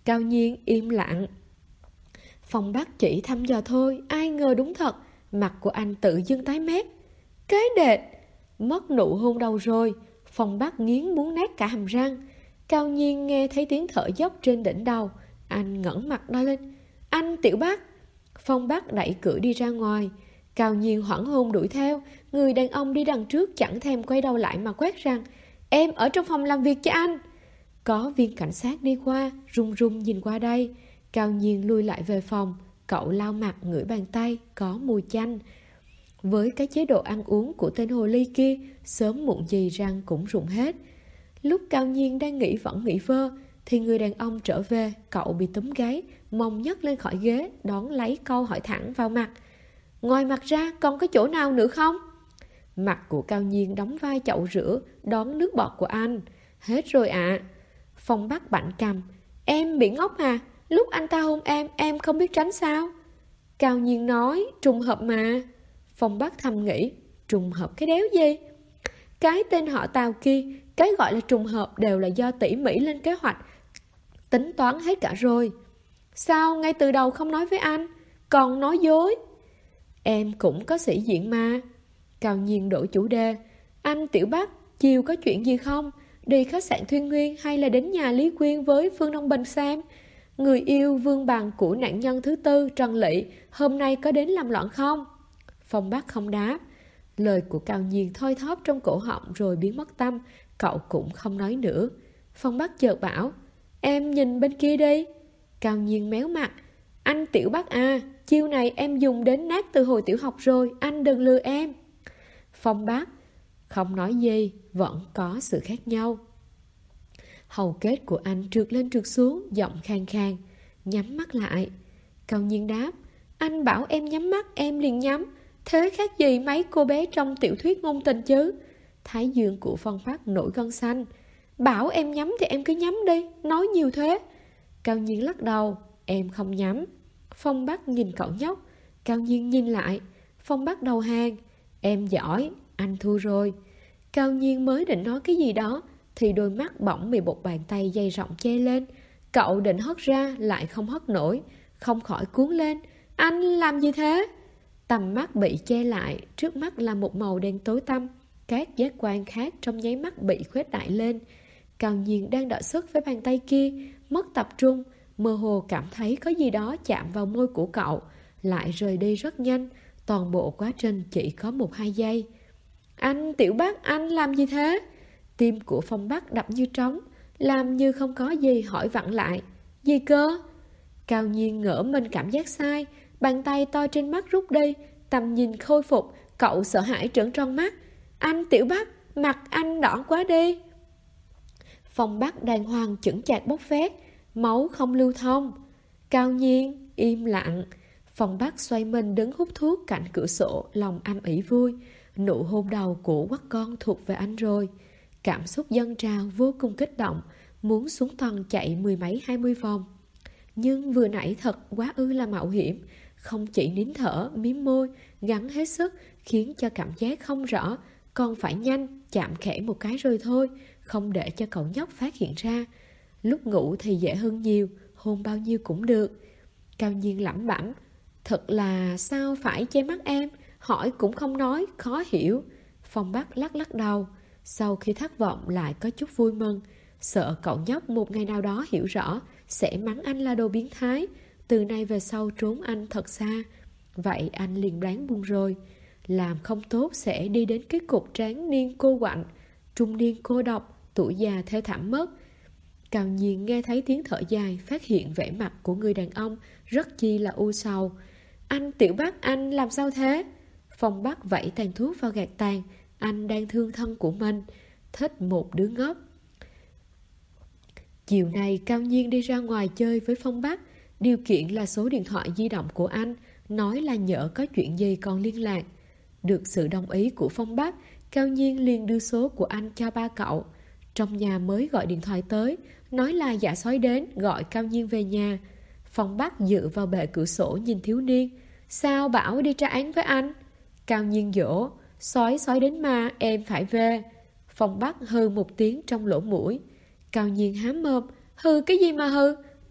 A: Cao Nhiên im lặng. Phong Bắc chỉ thăm dò thôi, ai ngờ đúng thật. Mặt của anh tự dưng tái mét. Cái đệt, mất nụ hôn đầu rồi. Phong Bắc nghiến muốn nát cả hàm răng. Cao Nhiên nghe thấy tiếng thở dốc trên đỉnh đầu. Anh ngẩng mặt đo lên. Anh Tiểu Bắc. Phong Bắc đẩy cửa đi ra ngoài. Cao Nhiên hoảng hồn đuổi theo. Người đàn ông đi đằng trước chẳng thèm quay đầu lại mà quát rằng: Em ở trong phòng làm việc cho anh. Có viên cảnh sát đi qua, run run nhìn qua đây. Cao Nhiên lui lại về phòng. Cậu lau mặt ngửi bàn tay có mùi chanh. Với cái chế độ ăn uống của tên hồ ly kia, sớm muộn gì răng cũng rụng hết. Lúc Cao Nhiên đang nghĩ vẫn nghĩ vơ, thì người đàn ông trở về. Cậu bị túm gáy, mông nhấc lên khỏi ghế, đón lấy câu hỏi thẳng vào mặt: Ngoài mặt ra còn có chỗ nào nữa không? Mặt của Cao Nhiên đóng vai chậu rửa đón nước bọt của anh. Hết rồi ạ. Phong Bắc bạnh cằm. Em bị ngốc à? Lúc anh ta hôn em không biết tránh sao? Cao Nhiên nói: Trùng hợp mà. Phong Bắc thầm nghĩ: Trùng hợp cái đéo gì? Cái tên họ Tào kia, cái gọi là trùng hợp đều là do tỉ mỉ lên kế hoạch, tính toán hết cả rồi. Sao ngay từ đầu không nói với anh, còn nói dối? Em cũng có sĩ diện mà. Cao Nhiên đổi chủ đề. Anh Tiểu Bắc, chiều có chuyện gì không? Đi khách sạn Thuyên Nguyên hay là đến nhà Lý Quyên với Phương Đông Bình xem? Người yêu vương bằng của nạn nhân thứ tư Trần Lị hôm nay có đến làm loạn không? Phong Bắc không đáp. Lời của Cao Nhiên thoi thóp trong cổ họng rồi biến mất tâm. Cậu cũng không nói nữa. Phong Bắc chợt bảo: Em nhìn bên kia đi. Cao Nhiên méo mặt. Anh Tiểu Bắc à, chiêu này em dùng đến nát từ hồi tiểu học rồi, anh đừng lừa em. Phong Bắc không nói gì, vẫn có sự khác nhau. Hầu kết của anh trượt lên trượt xuống, giọng khàn khàn. Nhắm mắt lại. Cao Nhiên đáp: Anh bảo em nhắm mắt, em liền nhắm. Thế khác gì mấy cô bé trong tiểu thuyết ngôn tình chứ? Thái dương của Phong Bắc nổi gân xanh. Bảo em nhắm thì em cứ nhắm đi, nói nhiều thế. Cao Nhiên lắc đầu. Em không nhắm. Phong Bắc nhìn cậu nhóc. Cao Nhiên nhìn lại. Phong Bắc đầu hàng. Em giỏi, anh thua rồi. Cao Nhiên mới định nói cái gì đó thì đôi mắt bỗng bị một bàn tay dày rộng che lên. Cậu định hất ra lại không hất nổi, không khỏi cuốn lên. Anh làm gì thế? Tầm mắt bị che lại, trước mắt là một màu đen tối tăm. Các giác quan khác trong nháy mắt bị khuếch đại lên. Cao Nhiên đang đọ sức với bàn tay kia, mất tập trung, mơ hồ cảm thấy có gì đó chạm vào môi của cậu, lại rời đi rất nhanh. Toàn bộ quá trình chỉ có 1-2 giây. Anh Tiểu Bắc, anh làm gì thế? Tim của Phong Bắc đập như trống, làm như không có gì, hỏi vặn lại. Gì cơ? Cao Nhiên ngỡ mình cảm giác sai. Bàn tay to trên mắt rút đi, tầm nhìn khôi phục. Cậu sợ hãi trợn tròn mắt. Anh Tiểu Bắc, mặt anh đỏ quá đi. Phong Bắc đàng hoàng chững chạc bốc phét, máu không lưu thông. Cao Nhiên im lặng. Phong Bắc xoay mình đứng hút thuốc cạnh cửa sổ, lòng âm ỉ vui. Nụ hôn đầu của quắc con thuộc về anh rồi. Cảm xúc dâng trào vô cùng kích động, muốn xuống tầng chạy 10 mấy 20 vòng. Nhưng vừa nãy thật quá ư là mạo hiểm. Không chỉ nín thở, miếm môi, gắng hết sức, khiến cho cảm giác không rõ. Còn phải nhanh, chạm khẽ một cái rồi thôi, không để cho cậu nhóc phát hiện ra. Lúc ngủ thì dễ hơn nhiều, hôn bao nhiêu cũng được. Cao Nhiên lẩm bẩm. Thật là sao phải che mắt em, hỏi cũng không nói, khó hiểu. Phong Bắc lắc lắc đầu. Sau khi thất vọng lại có chút vui mừng. Sợ cậu nhóc một ngày nào đó hiểu rõ, sẽ mắng anh là đồ biến thái, từ nay về sau trốn anh thật xa. Vậy anh liền đoán buông rồi. Làm không tốt sẽ đi đến kết cục tráng niên cô quạnh, trung niên cô độc, tuổi già thê thảm mất. Cao Nhiên nghe thấy tiếng thở dài, phát hiện vẻ mặt của người đàn ông rất chi là u sầu. Anh Tiểu Bắc, anh làm sao thế? Phong Bắc vẫy tàn thuốc vào gạt tàn. Anh đang thương thân của mình, thích một đứa ngốc. Chiều nay Cao Nhiên đi ra ngoài chơi với Phong Bắc. Điều kiện là số điện thoại di động của anh, nói là nhỡ có chuyện gì còn liên lạc. Được sự đồng ý của Phong Bắc, Cao Nhiên liền đưa số của anh cho ba cậu. Trong nhà mới gọi điện thoại tới, nói là dạ sói đến, gọi Cao Nhiên về nhà. Phong Bắc dựa vào bệ cửa sổ nhìn thiếu niên. Sao bảo đi tra án với anh? Cao Nhiên dỗ. Sói đến mà, em phải về. Phong Bắc hừ một tiếng trong lỗ mũi. Cao Nhiên há mồm. Hừ cái gì mà hừ?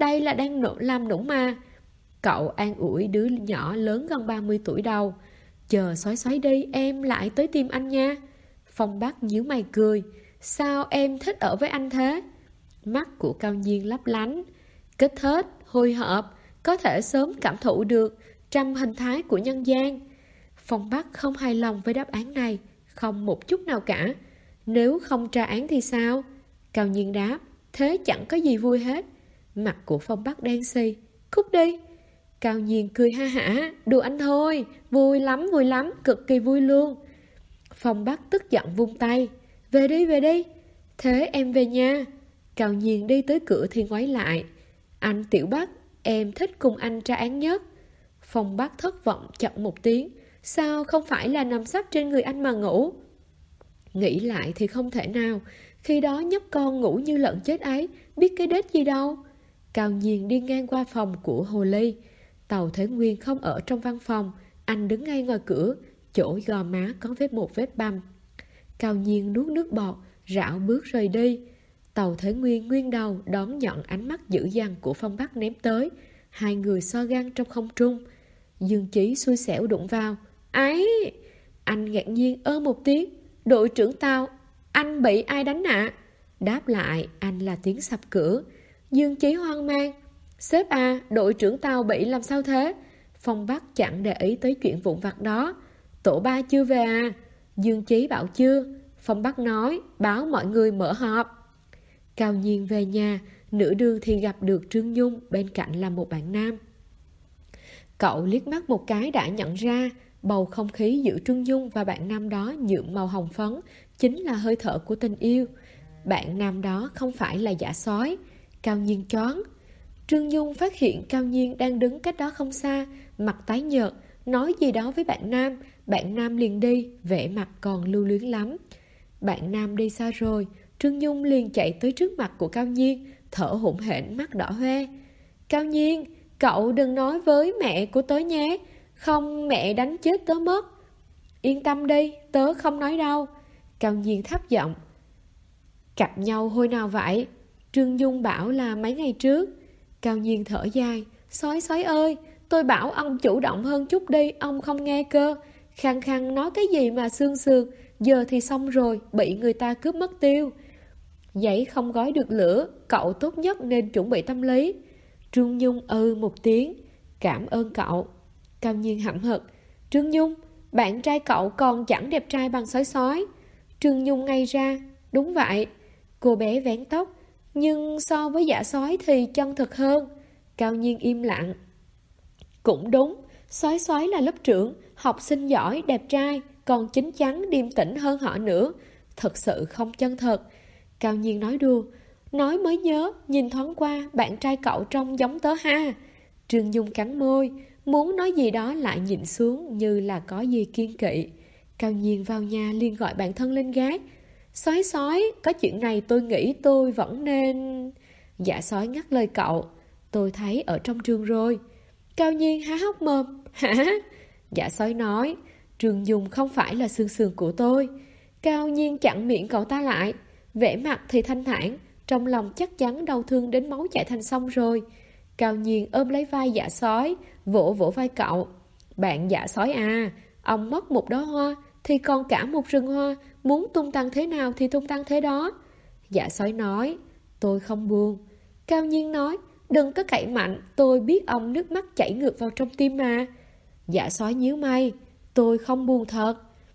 A: đây là đang làm nũng mà. Cậu an ủi đứa nhỏ lớn gần 30 tuổi đầu. Chờ xoáy xoáy đi, em lại tới tìm anh nha. Phong Bắc nhíu mày cười. Sao em thích ở với anh thế? Mắt của Cao Nhiên lấp lánh. Kích thích, hồi hộp, có thể sớm cảm thụ được trăm hình thái của nhân gian. Phong Bắc không hài lòng với đáp án này, không một chút nào cả. Nếu không tra án thì sao? Cao Nhiên đáp, thế chẳng có gì vui hết. Mặt của Phong Bắc đen xì. Cút đi. Cao Nhiên cười ha hả, đùa anh thôi, vui lắm, cực kỳ vui luôn. Phong Bắc tức giận vung tay. Về đi. Thế em về nha. Cao Nhiên đi tới cửa thì ngoái lại. Anh Tiểu Bắc, em thích cùng anh tra án nhất. Phong Bắc thất vọng chậm một tiếng. Sao không phải là nằm sấp trên người anh mà ngủ? Nghĩ lại thì không thể nào. Khi đó nhóc con ngủ như lợn chết ấy, biết cái đết gì đâu. Cao Nhiên đi ngang qua phòng của Hồ Ly. Tàu Thế Nguyên không ở trong văn phòng. Anh đứng ngay ngoài cửa, chỗ gò má có một vết bầm. Cao Nhiên nuốt nước bọt, rảo bước rời đi. Tàu Thế Nguyên nguyên đầu đón nhận ánh mắt dữ dằn của Phong Bắc ném tới. Hai người so gan trong không trung. Dương Chí xui xẻo đụng vào. Ấy! Anh ngạc nhiên ơ một tiếng. Đội trưởng tàu, anh bị ai đánh ạ? Đáp lại, anh là tiếng sập cửa. Dương Chí hoang mang. Sếp à, đội trưởng tàu bị làm sao thế? Phong Bắc chẳng để ý tới chuyện vụn vặt đó. Tổ 3 chưa về à? Dương Chí bảo chưa. Phong Bắc nói, báo mọi người mở họp. Cao Nhiên về nhà, nửa đường thì gặp được Trương Nhung, bên cạnh là một bạn nam. Cậu liếc mắt một cái đã nhận ra, bầu không khí giữa Trương Nhung và bạn nam đó nhuộm màu hồng phấn, chính là hơi thở của tình yêu. Bạn nam đó không phải là Dạ Sói. Cao Nhiên choáng. Trương Nhung phát hiện Cao Nhiên đang đứng cách đó không xa, mặt tái nhợt, nói gì đó với bạn nam liền đi, vẻ mặt còn lưu luyến lắm. Bạn nam đi xa rồi, Trương Nhung liền chạy tới trước mặt của Cao Nhiên, thở hổn hển mắt đỏ hoe. Cao Nhiên, cậu đừng nói với mẹ của tớ nhé, không mẹ đánh chết tớ mất. Yên tâm đi, tớ không nói đâu. Cao Nhiên thấp giọng. Cặp nhau hồi nào vậy? Trương Nhung bảo là mấy ngày trước. Cao Nhiên thở dài. Sói sói ơi, tôi bảo ông chủ động hơn chút đi, ông không nghe cơ. Khăng khăng nói cái gì mà sương sườn, giờ thì xong rồi, bị người ta cướp mất tiêu. Giấy không gói được lửa, cậu tốt nhất nên chuẩn bị tâm lý. Trương Nhung một tiếng. Cảm ơn cậu. Cao Nhiên hậm hực. Trương Nhung, bạn trai cậu còn chẳng đẹp trai bằng sói sói. Trương Nhung ngay ra. Đúng vậy. Cô bé vén tóc. Nhưng so với Dạ Sói thì chân thực hơn. Cao Nhiên im lặng. Cũng đúng, sói sói là lớp trưởng, học sinh giỏi, đẹp trai, còn chín chắn, điềm tĩnh hơn họ nữa. Thật sự không chân thật. Cao Nhiên nói đùa. Nói mới nhớ, nhìn thoáng qua, bạn trai cậu trông giống tớ ha. Trương Dung cắn môi, muốn nói gì đó lại nhịn xuống như là có gì kiên kỵ. Cao Nhiên vào nhà liền gọi bạn thân lên gác. Sói sói, có chuyện này tôi nghĩ tôi vẫn nên... Dạ Sói ngắt lời cậu. Tôi thấy ở trong trường rồi. Cao Nhiên há hốc mồm. Hả? Dạ Sói nói. Trương Dung không phải là xương sườn của tôi. Cao Nhiên chặn miệng cậu ta lại. Vẻ mặt thì thanh thản, trong lòng chắc chắn đau thương đến máu chảy thành sông rồi. Cao Nhiên ôm lấy vai Dạ Sói, vỗ vỗ vai cậu. Bạn Dạ Sói à, ông mất một đóa hoa thì còn cả một rừng hoa, muốn tung tăng thế nào thì tung tăng thế đó. Dạ Sói nói, tôi không buồn. Cao Nhiên nói, đừng có cậy mạnh, tôi biết ông nước mắt chảy ngược vào trong tim mà. Dạ Sói nhíu mày, tôi không buồn thật.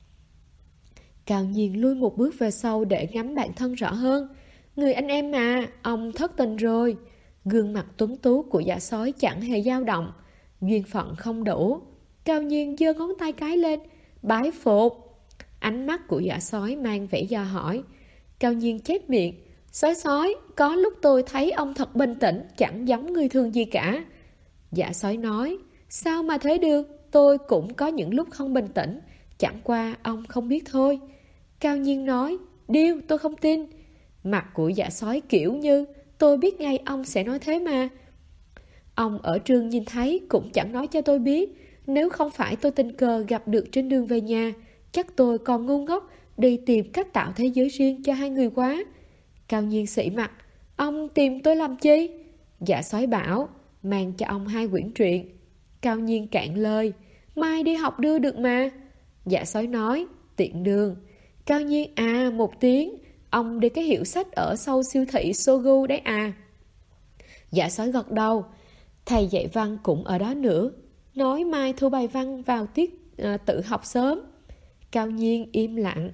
A: Cao Nhiên lui một bước về sau để ngắm bản thân rõ hơn. Người anh em mà, ông thất tình rồi. Gương mặt tuấn tú của Dạ Sói chẳng hề dao động. Duyên phận không đủ. Cao Nhiên giơ ngón tay cái lên. Bái phục. Ánh mắt của Dạ Sói mang vẻ do hỏi. Cao Nhiên chép miệng. Sói sói, có lúc tôi thấy ông thật bình tĩnh, chẳng giống người thường gì cả. Dạ Sói nói. Sao mà thế được, tôi cũng có những lúc không bình tĩnh, chẳng qua ông không biết thôi. Cao Nhiên nói. Điêu, tôi không tin. Mặt của Dạ Sói kiểu như tôi biết ngay ông sẽ nói thế mà. Ông ở trường nhìn thấy cũng chẳng nói cho tôi biết. Nếu không phải tôi tình cờ gặp được trên đường về nhà, chắc tôi còn ngu ngốc đi tìm cách tạo thế giới riêng cho hai người quá. Cao Nhiên sỉ mặt. Ông tìm tôi làm chi? Dạ sói bảo, mang cho ông 2 quyển truyện. Cao Nhiên cạn lời, mai đi học đưa được mà. Dạ sói nói, tiện đường. Cao Nhiên, 1 tiếng, ông đi cái hiệu sách ở sau siêu thị Sogu đấy à. Dạ sói gật đầu, thầy dạy văn cũng ở đó nữa, nói mai thu bài văn vào tiết tự học sớm. Cao Nhiên im lặng.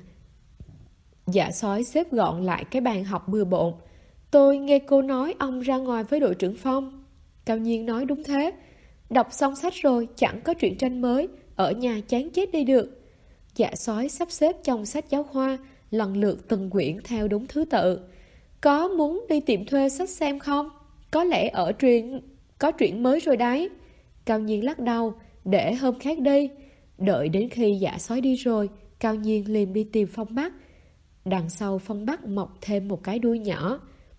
A: Dạ sói xếp gọn lại cái bàn học bừa bộn. Tôi nghe cô nói ông ra ngoài với đội trưởng Phong. Cao Nhiên nói đúng thế. Đọc xong sách rồi, chẳng có truyện tranh mới, ở nhà chán chết đi được. Dạ sói sắp xếp trong sách giáo khoa, lần lượt từng quyển theo đúng thứ tự. Có muốn đi tiệm thuê sách xem không? Có lẽ ở có truyện mới rồi đấy. Cao Nhiên lắc đầu, để hôm khác đi. Đợi đến khi dạ sói đi rồi, Cao Nhiên liền đi tìm Phong Bắc. Đằng sau Phong Bắc mọc thêm một cái đuôi nhỏ.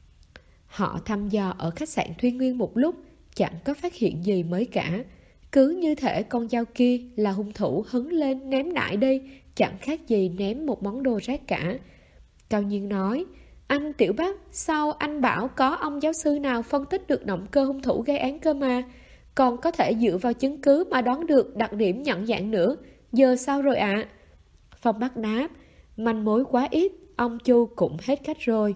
A: Họ thăm dò ở khách sạn Thuyên Nguyên một lúc, chẳng có phát hiện gì mới cả. Cứ như thể con dao kia là hung thủ hứng lên ném lại đi, chẳng khác gì ném một món đồ rác cả. Cao Nhiên nói, anh Tiểu Bắc, sao anh bảo có ông giáo sư nào phân tích được động cơ hung thủ gây án cơ mà? Còn có thể dựa vào chứng cứ mà đoán được đặc điểm nhận dạng nữa. Giờ sao rồi ạ? Phong Bắc đáp, manh mối quá ít, ông Chu cũng hết cách rồi.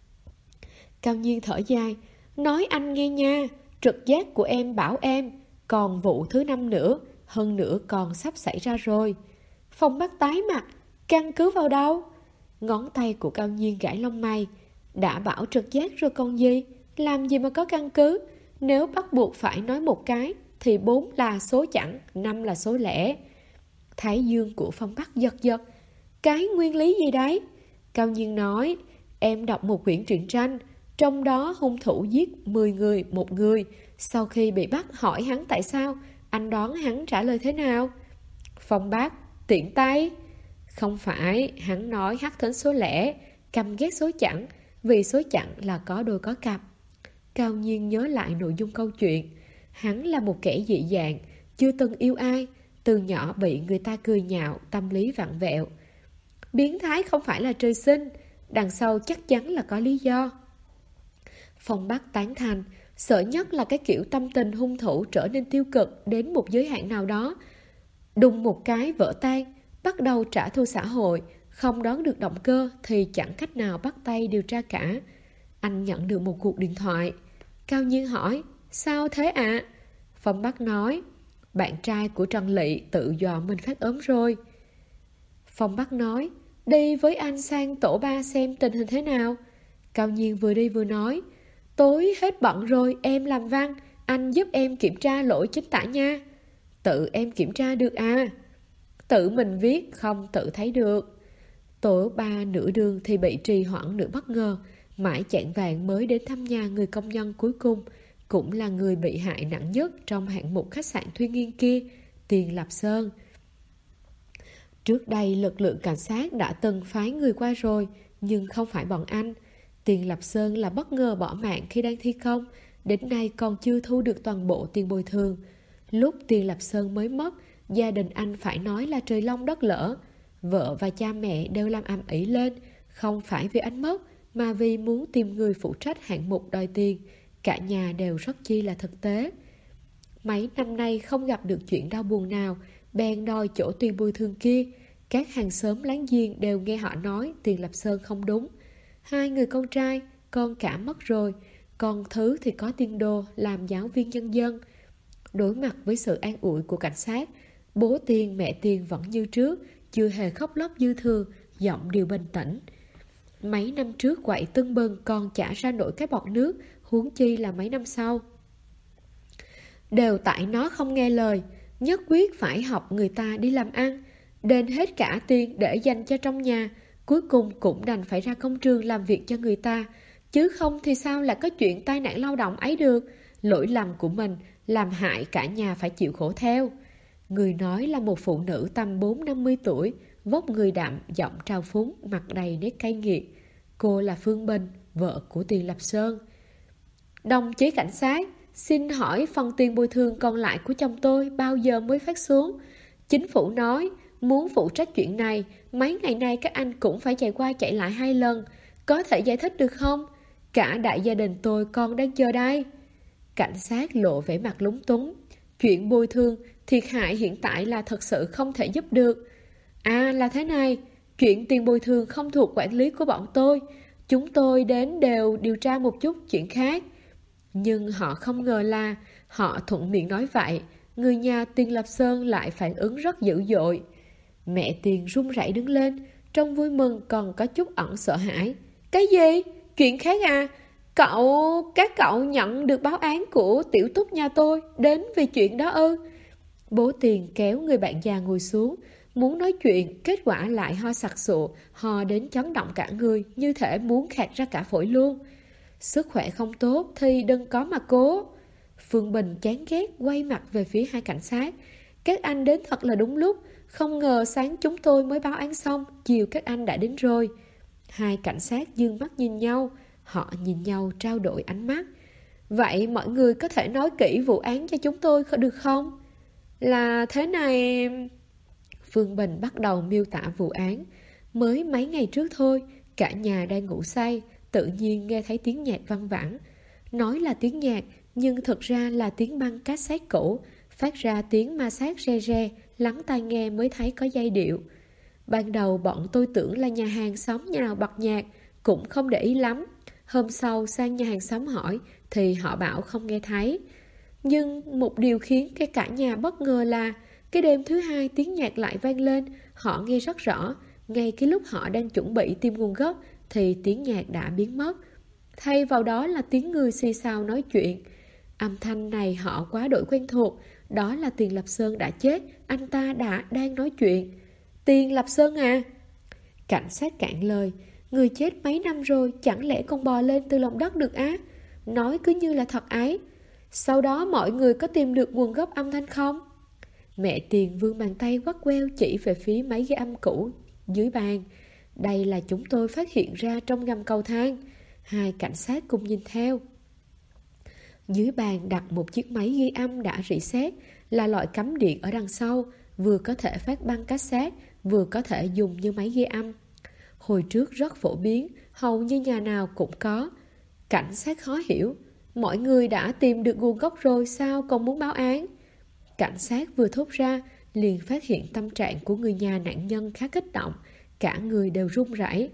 A: Cao Nhiên thở dài, nói anh nghe nha, trực giác của em bảo em, còn vụ thứ 5 nữa, hơn nữa còn sắp xảy ra rồi. Phong Bắc tái mặt, căn cứ vào đâu? Ngón tay của Cao Nhiên gãi lông mày, đã bảo trực giác rồi còn gì, làm gì mà có căn cứ? Nếu bắt buộc phải nói một cái, thì 4 là số chẵn, 5 là số lẻ. Thái dương của Phong Bắc giật giật, cái nguyên lý gì đấy? Cao Nhiên nói, em đọc một quyển truyện tranh, trong đó hung thủ giết 10 người một người. Sau khi bị bắt hỏi hắn tại sao, anh đoán hắn trả lời thế nào? Phong Bắc, tiện tay. Không phải, hắn nói hắc đến số lẻ, căm ghét số chẵn, vì số chẵn là có đôi có cặp. Cao Nhiên nhớ lại nội dung câu chuyện. Hắn là một kẻ dị dạng, chưa từng yêu ai, từ nhỏ bị người ta cười nhạo, tâm lý vặn vẹo. Biến thái không phải là trời sinh, đằng sau chắc chắn là có lý do. Phong Bắc tán thành, sợ nhất là cái kiểu tâm tình hung thủ trở nên tiêu cực đến một giới hạn nào đó. Đùng một cái vỡ tan, bắt đầu trả thù xã hội, không đoán được động cơ thì chẳng cách nào bắt tay điều tra cả. Anh nhận được một cuộc điện thoại. Cao Nhiên hỏi, sao thế ạ? Phong Bắc nói, bạn trai của Trần Lị tự dò mình phát ốm rồi. Phong Bắc nói, đi với anh sang tổ 3 xem tình hình thế nào. Cao Nhiên vừa đi vừa nói, tối hết bận rồi, em làm văn, anh giúp em kiểm tra lỗi chính tả nha. Tự em kiểm tra được à? Tự mình viết không tự thấy được. Tổ 3 nửa đường thì bị trì hoãn nửa bất ngờ, mãi chạng vạng mới đến thăm nhà người công nhân cuối cùng, cũng là người bị hại nặng nhất trong hạng mục khách sạn Thuyên Nghiên kia, Tiền Lập Sơn. Trước đây lực lượng cảnh sát đã từng phái người qua rồi, nhưng không phải bọn anh. Tiền Lập Sơn là bất ngờ bỏ mạng khi đang thi công, đến nay còn chưa thu được toàn bộ tiền bồi thường. Lúc Tiền Lập Sơn mới mất, gia đình anh phải nói là trời long đất lỡ. Vợ và cha mẹ đều làm ầm ĩ lên, không phải vì anh mất, mà vì muốn tìm người phụ trách hạng mục đòi tiền. Cả nhà đều rất chi là thực tế. Mấy năm nay không gặp được chuyện đau buồn nào, bèn đòi chỗ tiền bồi thường kia. Các hàng xóm láng giềng đều nghe họ nói Tiền Lập Sơn không đúng. 2 người con trai, con cả mất rồi, còn thứ thì có tiền đồ làm giáo viên nhân dân. Đối mặt với sự an ủi của cảnh sát, bố Tiền mẹ Tiền vẫn như trước, chưa hề khóc lóc dư thừa, giọng đều bình tĩnh. Mấy năm trước quậy tưng bừng còn chả ra nổi cái bọt nước, huống chi là mấy năm sau. Đều tại nó không nghe lời, nhất quyết phải học người ta đi làm ăn, đền hết cả tiền để dành cho trong nhà, cuối cùng cũng đành phải ra công trường làm việc cho người ta, chứ không thì sao là có chuyện tai nạn lao động ấy được. Lỗi lầm của mình làm hại cả nhà phải chịu khổ theo. Người nói là một phụ nữ tầm 40-50 tuổi, vóc người đậm, giọng trào phúng, mặt đầy nét cay nghiệt. Cô là Phương Bình, vợ của Tiền Lập Sơn. Đồng chí cảnh sát, xin hỏi phần tiền bồi thường còn lại của chồng tôi bao giờ mới phát xuống? Chính phủ nói muốn phụ trách chuyện này, mấy ngày nay các anh cũng phải chạy qua chạy lại 2 lần. Có thể giải thích được không? Cả đại gia đình tôi còn đang chờ đây. Cảnh sát lộ vẻ mặt lúng túng. Chuyện bồi thường, thiệt hại hiện tại là thật sự không thể giúp được. À là thế này, chuyện tiền bồi thường không thuộc quản lý của bọn tôi. Chúng tôi đến đều điều tra một chút chuyện khác. Nhưng họ không ngờ là họ thuận miệng nói vậy, người nhà Tiền Lập Sơn lại phản ứng rất dữ dội. Mẹ Tiền run rẩy đứng lên, trong vui mừng còn có chút ẩn sợ hãi. Cái gì? Chuyện khác à? Các cậu nhận được báo án của tiểu túc nhà tôi đến vì chuyện đó ư? Bố Tiền kéo người bạn già ngồi xuống, muốn nói chuyện, kết quả lại ho sặc sụa, ho đến chấn động cả người, như thể muốn khạc ra cả phổi luôn. Sức khỏe không tốt thì đừng có mà cố. Phương Bình chán ghét quay mặt về phía hai cảnh sát. Các anh đến thật là đúng lúc, không ngờ sáng chúng tôi mới báo án xong, chiều các anh đã đến rồi. Hai cảnh sát dương mắt nhìn nhau, họ nhìn nhau trao đổi ánh mắt. Vậy mọi người có thể nói kỹ vụ án cho chúng tôi được không? Là thế này... Phương Bình bắt đầu miêu tả vụ án. Mới mấy ngày trước thôi, cả nhà đang ngủ say, tự nhiên nghe thấy tiếng nhạc văng vẳng. Nói là tiếng nhạc, nhưng thực ra là tiếng băng cassette cũ, phát ra tiếng ma sát re re, lắng tai nghe mới thấy có giai điệu. Ban đầu bọn tôi tưởng là nhà hàng xóm nhà nào bật nhạc, cũng không để ý lắm. Hôm sau sang nhà hàng xóm hỏi, thì họ bảo không nghe thấy. Nhưng một điều khiến cái cả nhà bất ngờ là cái đêm thứ hai tiếng nhạc lại vang lên, họ nghe rất rõ. Ngay cái lúc họ đang chuẩn bị tìm nguồn gốc thì tiếng nhạc đã biến mất. Thay vào đó là tiếng người xì xào nói chuyện. Âm thanh này họ quá đổi quen thuộc. Đó là Tiền Lập Sơn đã chết, anh ta đang nói chuyện. Tiền Lập Sơn à? Cảnh sát cạn lời. Người chết mấy năm rồi, chẳng lẽ còn bò lên từ lòng đất được á? Nói cứ như là thật ấy. Sau đó mọi người có tìm được nguồn gốc âm thanh không? Mẹ Tiền vươn bàn tay quắt queo chỉ về phía máy ghi âm cũ dưới bàn. Đây là chúng tôi phát hiện ra trong gầm cầu thang. Hai cảnh sát cùng nhìn theo. Dưới bàn đặt một chiếc máy ghi âm đã rỉ sét, là loại cắm điện ở đằng sau, vừa có thể phát băng cassette, vừa có thể dùng như máy ghi âm. Hồi trước rất phổ biến, hầu như nhà nào cũng có. Cảnh sát khó hiểu, mọi người đã tìm được nguồn gốc rồi sao còn muốn báo án? Cảnh sát vừa thốt ra, liền phát hiện tâm trạng của người nhà nạn nhân khá kích động, cả người đều run rẩy.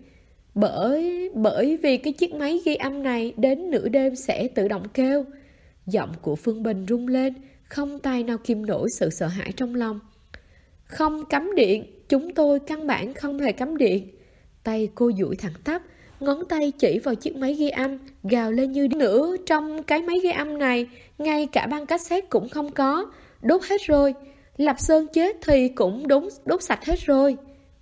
A: Bởi vì cái chiếc máy ghi âm này đến nửa đêm sẽ tự động kêu. Giọng của Phương Bình rung lên, không tài nào kìm nổi sự sợ hãi trong lòng. Không cắm điện, chúng tôi căn bản không hề cắm điện. Tay cô duỗi thẳng tắp, ngón tay chỉ vào chiếc máy ghi âm, gào lên như nữa. Trong cái máy ghi âm này, ngay cả băng cassette cũng không có, đốt hết rồi. Lập Sơn chết thì cũng đốt sạch hết rồi.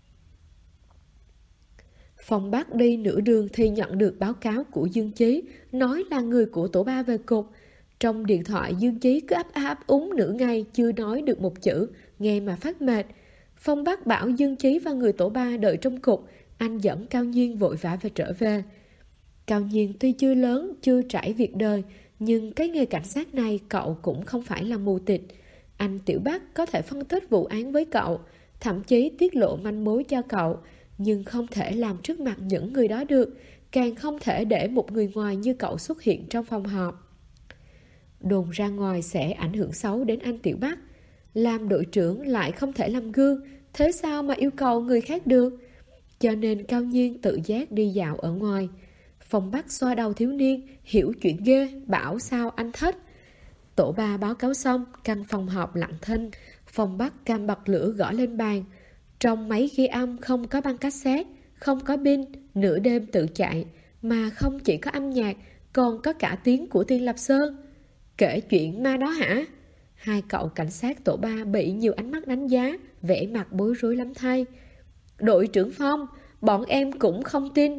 A: Phong Bắc đi nửa đường thì nhận được báo cáo của Dương Chí, nói là người của tổ 3 về cục. Trong điện thoại Dương Chí cứ ấp úng nửa ngày chưa nói được một chữ, nghe mà phát mệt. Phong Bắc bảo Dương Chí và người tổ 3 đợi trong cục, anh dẫn Cao Nhiên vội vã về trở về. Cao Nhiên tuy chưa lớn, chưa trải việc đời, nhưng cái nghề cảnh sát này cậu cũng không phải là mù tịt. Anh Tiểu Bắc có thể phân tích vụ án với cậu, thậm chí tiết lộ manh mối cho cậu, nhưng không thể làm trước mặt những người đó được, càng không thể để một người ngoài như cậu xuất hiện trong phòng họp. Đồn ra ngoài sẽ ảnh hưởng xấu đến anh Tiểu Bắc. Làm đội trưởng lại không thể làm gương, thế sao mà yêu cầu người khác được? Cho nên Cao Nhiên tự giác đi dạo ở ngoài. Phong Bắc xoa đầu thiếu niên, hiểu chuyện ghê, bảo sao anh thích. Tổ 3 báo cáo xong, căn phòng họp lặng thinh. Phong Bắc cam bật lửa gõ lên bàn. Trong máy ghi âm không có băng cassette, không có pin, nửa đêm tự chạy, mà không chỉ có âm nhạc, còn có cả tiếng của Tiền Lập Sơn. Kể chuyện ma đó hả? Hai cậu cảnh sát tổ 3 bị nhiều ánh mắt đánh giá, vẻ mặt bối rối lắm thay. Đội trưởng Phong, bọn em cũng không tin,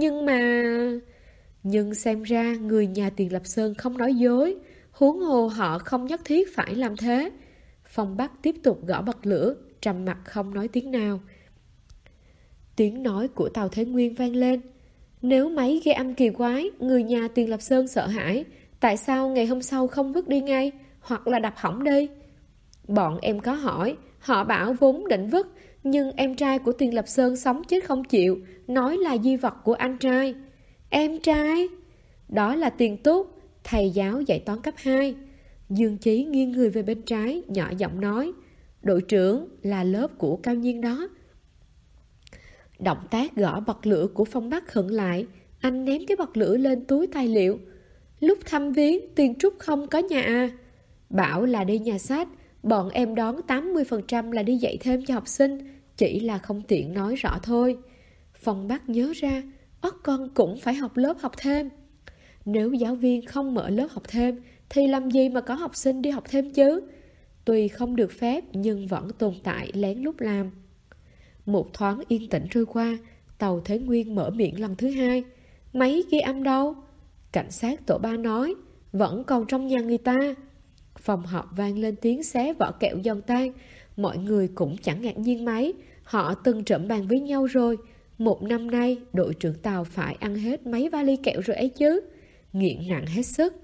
A: nhưng xem ra người nhà Tiền Lập Sơn không nói dối, huống hồ họ không nhất thiết phải làm thế. Phong Bắc tiếp tục gõ bật lửa, trầm mặt không nói tiếng nào. Tiếng nói của Tào Thế Nguyên vang lên. Nếu máy ghi âm kỳ quái, người nhà Tiền Lập Sơn sợ hãi, tại sao ngày hôm sau không vứt đi ngay, hoặc là đập hỏng đi? Bọn em có hỏi, họ bảo vốn định vứt, nhưng em trai của Tiền Lập Sơn sống chết không chịu, nói là di vật của anh trai. Em trai? Đó là Tiền Túc, thầy giáo dạy toán cấp 2. Dương Chí nghiêng người về bên trái, nhỏ giọng nói, đội trưởng là lớp của Cao Nhiên đó. Động tác gõ bật lửa của Phong Bắc khựng lại, anh ném cái bật lửa lên túi tài liệu. Lúc thăm viếng, Tiền Trúc không có nhà à? Bảo là đi nhà sách, bọn em đón 80% là đi dạy thêm cho học sinh, chỉ là không tiện nói rõ thôi. Phong Bắc nhớ ra, con cũng phải học lớp học thêm. Nếu giáo viên không mở lớp học thêm, thì làm gì mà có học sinh đi học thêm chứ? Tuy không được phép nhưng vẫn tồn tại lén lút làm. Một thoáng yên tĩnh trôi qua, Tàu Thế Nguyên mở miệng lần thứ hai. Máy ghi âm đâu? Cảnh sát tổ 3 nói, vẫn còn trong nhà người ta. Phòng họp vang lên tiếng xé vỏ kẹo giòn tan. Mọi người cũng chẳng ngạc nhiên mấy, họ từng trộm bàn với nhau rồi. Một năm nay, đội trưởng Tàu phải ăn hết mấy vali kẹo rồi ấy chứ. Nghiện nặng hết sức.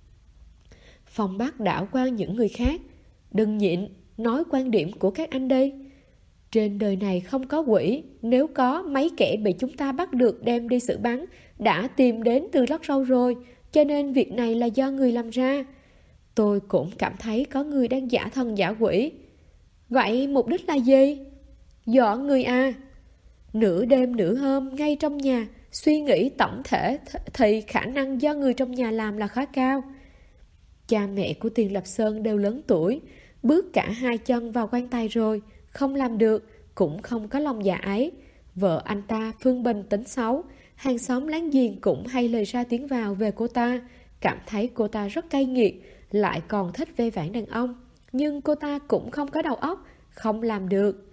A: Phong Bắc đảo qua những người khác. Đừng nhịn, nói quan điểm của các anh đi. Trên đời này không có quỷ, nếu có, mấy kẻ bị chúng ta bắt được đem đi xử bắn đã tìm đến từ rất lâu rồi, cho nên việc này là do người làm ra. Tôi cũng cảm thấy có người đang giả thần giả quỷ. Vậy mục đích là gì? Dọn người à? Nửa đêm nửa hôm ngay trong nhà, suy nghĩ tổng thể thì khả năng do người trong nhà làm là khá cao. Cha mẹ của Tiền Lập Sơn đều lớn tuổi, bước cả hai chân vào quan tài rồi, không làm được, cũng không có lòng dạ ấy. Vợ anh ta Phương Bình tính xấu, hàng xóm láng giềng cũng hay lời ra tiếng vào về cô ta, cảm thấy cô ta rất cay nghiệt, lại còn thích ve vãn đàn ông. Nhưng cô ta cũng không có đầu óc, không làm được.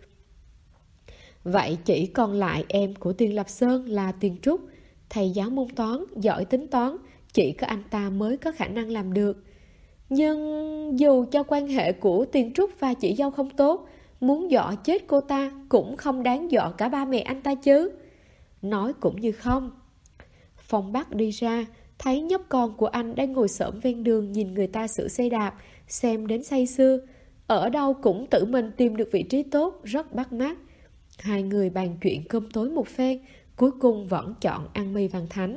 A: Vậy chỉ còn lại em của Tiền Lập Sơn là Tiền Trúc, thầy giáo môn toán, giỏi tính toán, chỉ có anh ta mới có khả năng làm được. Nhưng dù cho quan hệ của Tiền Trúc và chị dâu không tốt, muốn dọa chết cô ta cũng không đáng dọa cả ba mẹ anh ta chứ. Nói cũng như không. Phong Bắc đi ra, thấy nhóc con của anh đang ngồi xổm ven đường nhìn người ta sửa xe đạp, xem đến say sưa. Ở đâu cũng tự mình tìm được vị trí tốt, rất bắt mắt. Hai người bàn chuyện cơm tối một phen, cuối cùng vẫn chọn ăn mì Văn Thánh.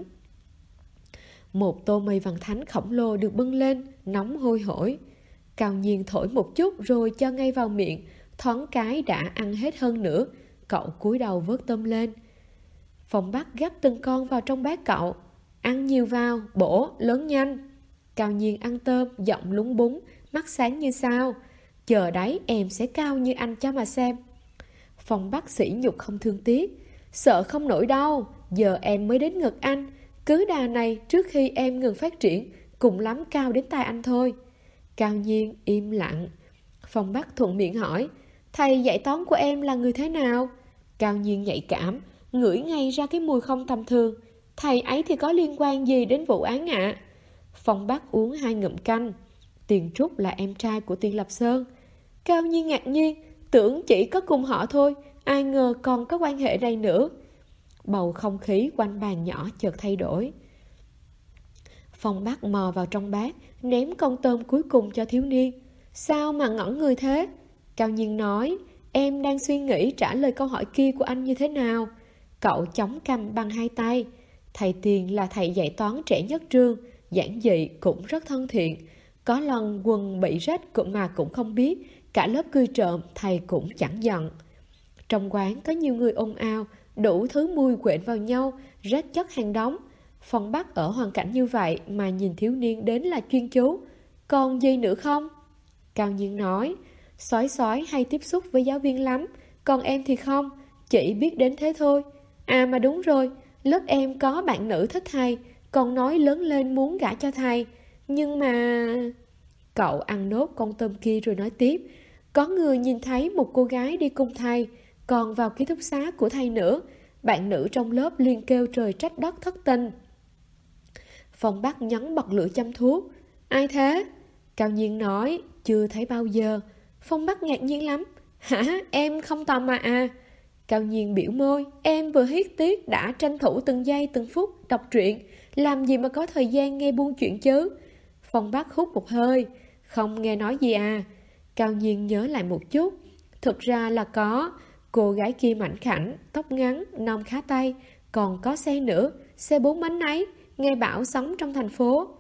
A: Một tô mì Văn Thánh khổng lồ được bưng lên, nóng hôi hổi. Cao Nhiên thổi một chút rồi cho ngay vào miệng, thoáng cái đã ăn hết hơn nữa. Cậu cúi đầu vớt tôm lên. Phong Bắc gắp từng con vào trong bát cậu. Ăn nhiều vào, bổ, lớn nhanh. Cao Nhiên ăn tôm, giọng lúng búng, mắt sáng như sao. Chờ đấy em sẽ cao như anh cho mà xem. Phong Bắc sỉ nhục không thương tiếc. Sợ không nổi đâu, giờ em mới đến ngực anh. Cứ đà này trước khi em ngừng phát triển, cùng lắm cao đến tai anh thôi. Cao Nhiên im lặng. Phong Bắc thuận miệng hỏi, thầy dạy toán của em là người thế nào? Cao Nhiên nhạy cảm, ngửi ngay ra cái mùi không tầm thường. Thầy ấy thì có liên quan gì đến vụ án ạ? Phong Bắc uống 2 ngụm canh. Tiền Trúc là em trai của Tiền Lập Sơn. Cao Nhiên ngạc nhiên, tưởng chỉ có cùng họ thôi, ai ngờ còn có quan hệ này nữa. Bầu không khí quanh bàn nhỏ chợt thay đổi. Phong Bắc mò vào trong bát, ném con tôm cuối cùng cho thiếu niên. Sao mà ngẩn người thế? Cao Nhiên nói, em đang suy nghĩ trả lời câu hỏi kia của anh như thế nào. Cậu chống cằm bằng 2 tay. Thầy Tiền là thầy dạy toán trẻ nhất trường, giản dị cũng rất thân thiện. Có lần quần bị rách mà cũng không biết, cả lớp cười trộm thầy cũng chẳng giận. Trong quán có nhiều người ồn ào, đủ thứ mùi quện vào nhau, rách chất hàng đống. Phong Bắc ở hoàn cảnh như vậy mà nhìn thiếu niên đến là chuyên chú. Còn gì nữa không? Cao Nhiên nói, sói hay tiếp xúc với giáo viên lắm, còn em thì không, chỉ biết đến thế thôi. À mà đúng rồi, lớp em có bạn nữ thích thầy, còn nói lớn lên muốn gả cho thầy. Nhưng mà... Cậu ăn nốt con tôm kia rồi nói tiếp. Có người nhìn thấy một cô gái đi cùng thầy, còn vào ký túc xá của thầy nữa. Bạn nữ trong lớp liền kêu trời trách đất thất tình. Phong Bắc nhấn bật lửa châm thuốc. Ai thế? Cao Nhiên nói, chưa thấy bao giờ. Phong Bắc ngạc nhiên lắm. Hả, em không tò mò à? Cao Nhiên biểu môi, em vừa hiết tiếc đã tranh thủ từng giây từng phút đọc truyện, làm gì mà có thời gian nghe buôn chuyện chứ? Phong Bắc hút một hơi. Không nghe nói gì à? Cao Nhiên nhớ lại một chút. Thực ra là có. Cô gái kia mảnh khảnh, tóc ngắn, nông khá tay. Còn có xe nữa, xe 4 bánh ấy, nghe bảo sống trong thành phố.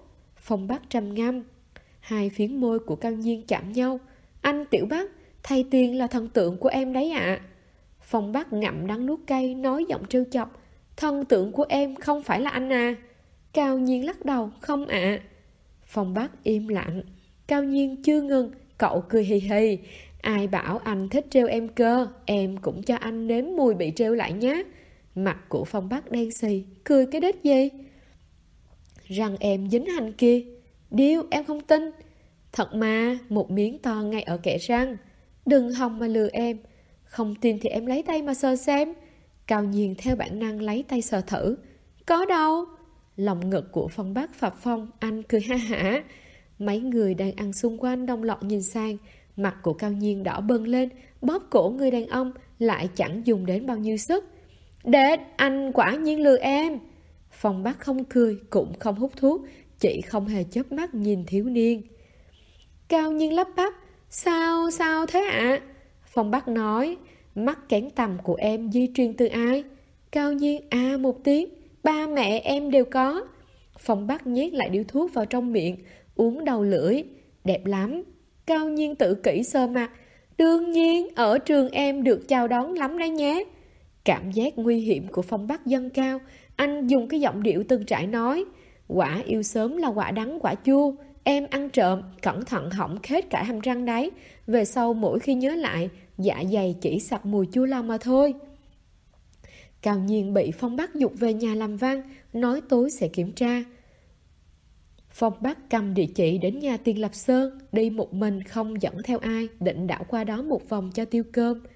A: Phong Bắc trầm ngâm. Hai phiến môi của Cao Nhiên chạm nhau. Anh Tiểu Bắc, thầy Tiền là thần tượng của em đấy ạ. Phong Bắc ngậm đắng nuốt cay, nói giọng trêu chọc. Thần tượng của em không phải là anh à? Cao Nhiên lắc đầu, không ạ. Phong Bắc im lặng. Cao Nhiên chưa ngừng, cậu cười hì hì. Ai bảo anh thích trêu em cơ, em cũng cho anh nếm mùi bị trêu lại nhé. Mặt của Phong Bắc đen xì, cười cái đết gì? Răng em dính hành kia. Điêu, em không tin. Thật mà, một miếng to ngay ở kẽ răng. Đừng hòng mà lừa em. Không tin thì em lấy tay mà sờ xem. Cao Nhiên theo bản năng lấy tay sờ thử. Có đâu. Lòng ngực của Phong Bắc phập phồng, anh cười ha hả. Mấy người đang ăn xung quanh đồng loạt nhìn sang. Mặt của Cao Nhiên đỏ bừng lên, bóp cổ người đàn ông lại chẳng dùng đến bao nhiêu sức. Đệt, anh quả nhiên lừa em. Phong Bắc không cười, cũng không hút thuốc, chỉ không hề chớp mắt nhìn thiếu niên. Cao Nhiên lắp bắp. Sao thế ạ? Phong Bắc nói. Mắt kén tầm của em di truyền từ ai? Cao Nhiên à một tiếng. Ba mẹ em đều có. Phong Bắc nhét lại điếu thuốc vào trong miệng, uống đầu lưỡi. Đẹp lắm. Cao Nhiên tự kỷ sơ mặt. Đương nhiên, ở trường em được chào đón lắm đấy nhé. Cảm giác nguy hiểm của Phong Bắc dâng cao. Anh dùng cái giọng điệu từng trải nói. Quả yêu sớm là quả đắng quả chua. Em ăn trộm, cẩn thận hỏng hết cả hàm răng đấy. Về sau mỗi khi nhớ lại, dạ dày chỉ sặc mùi chua lòng mà thôi. Cao Nhiên bị Phong Bắc giục về nhà làm văn, nói tối sẽ kiểm tra. Phong Bắc cầm địa chỉ đến nhà Tiền Lập Sơn, đi một mình không dẫn theo ai, định đảo qua đó một vòng cho tiêu cơm.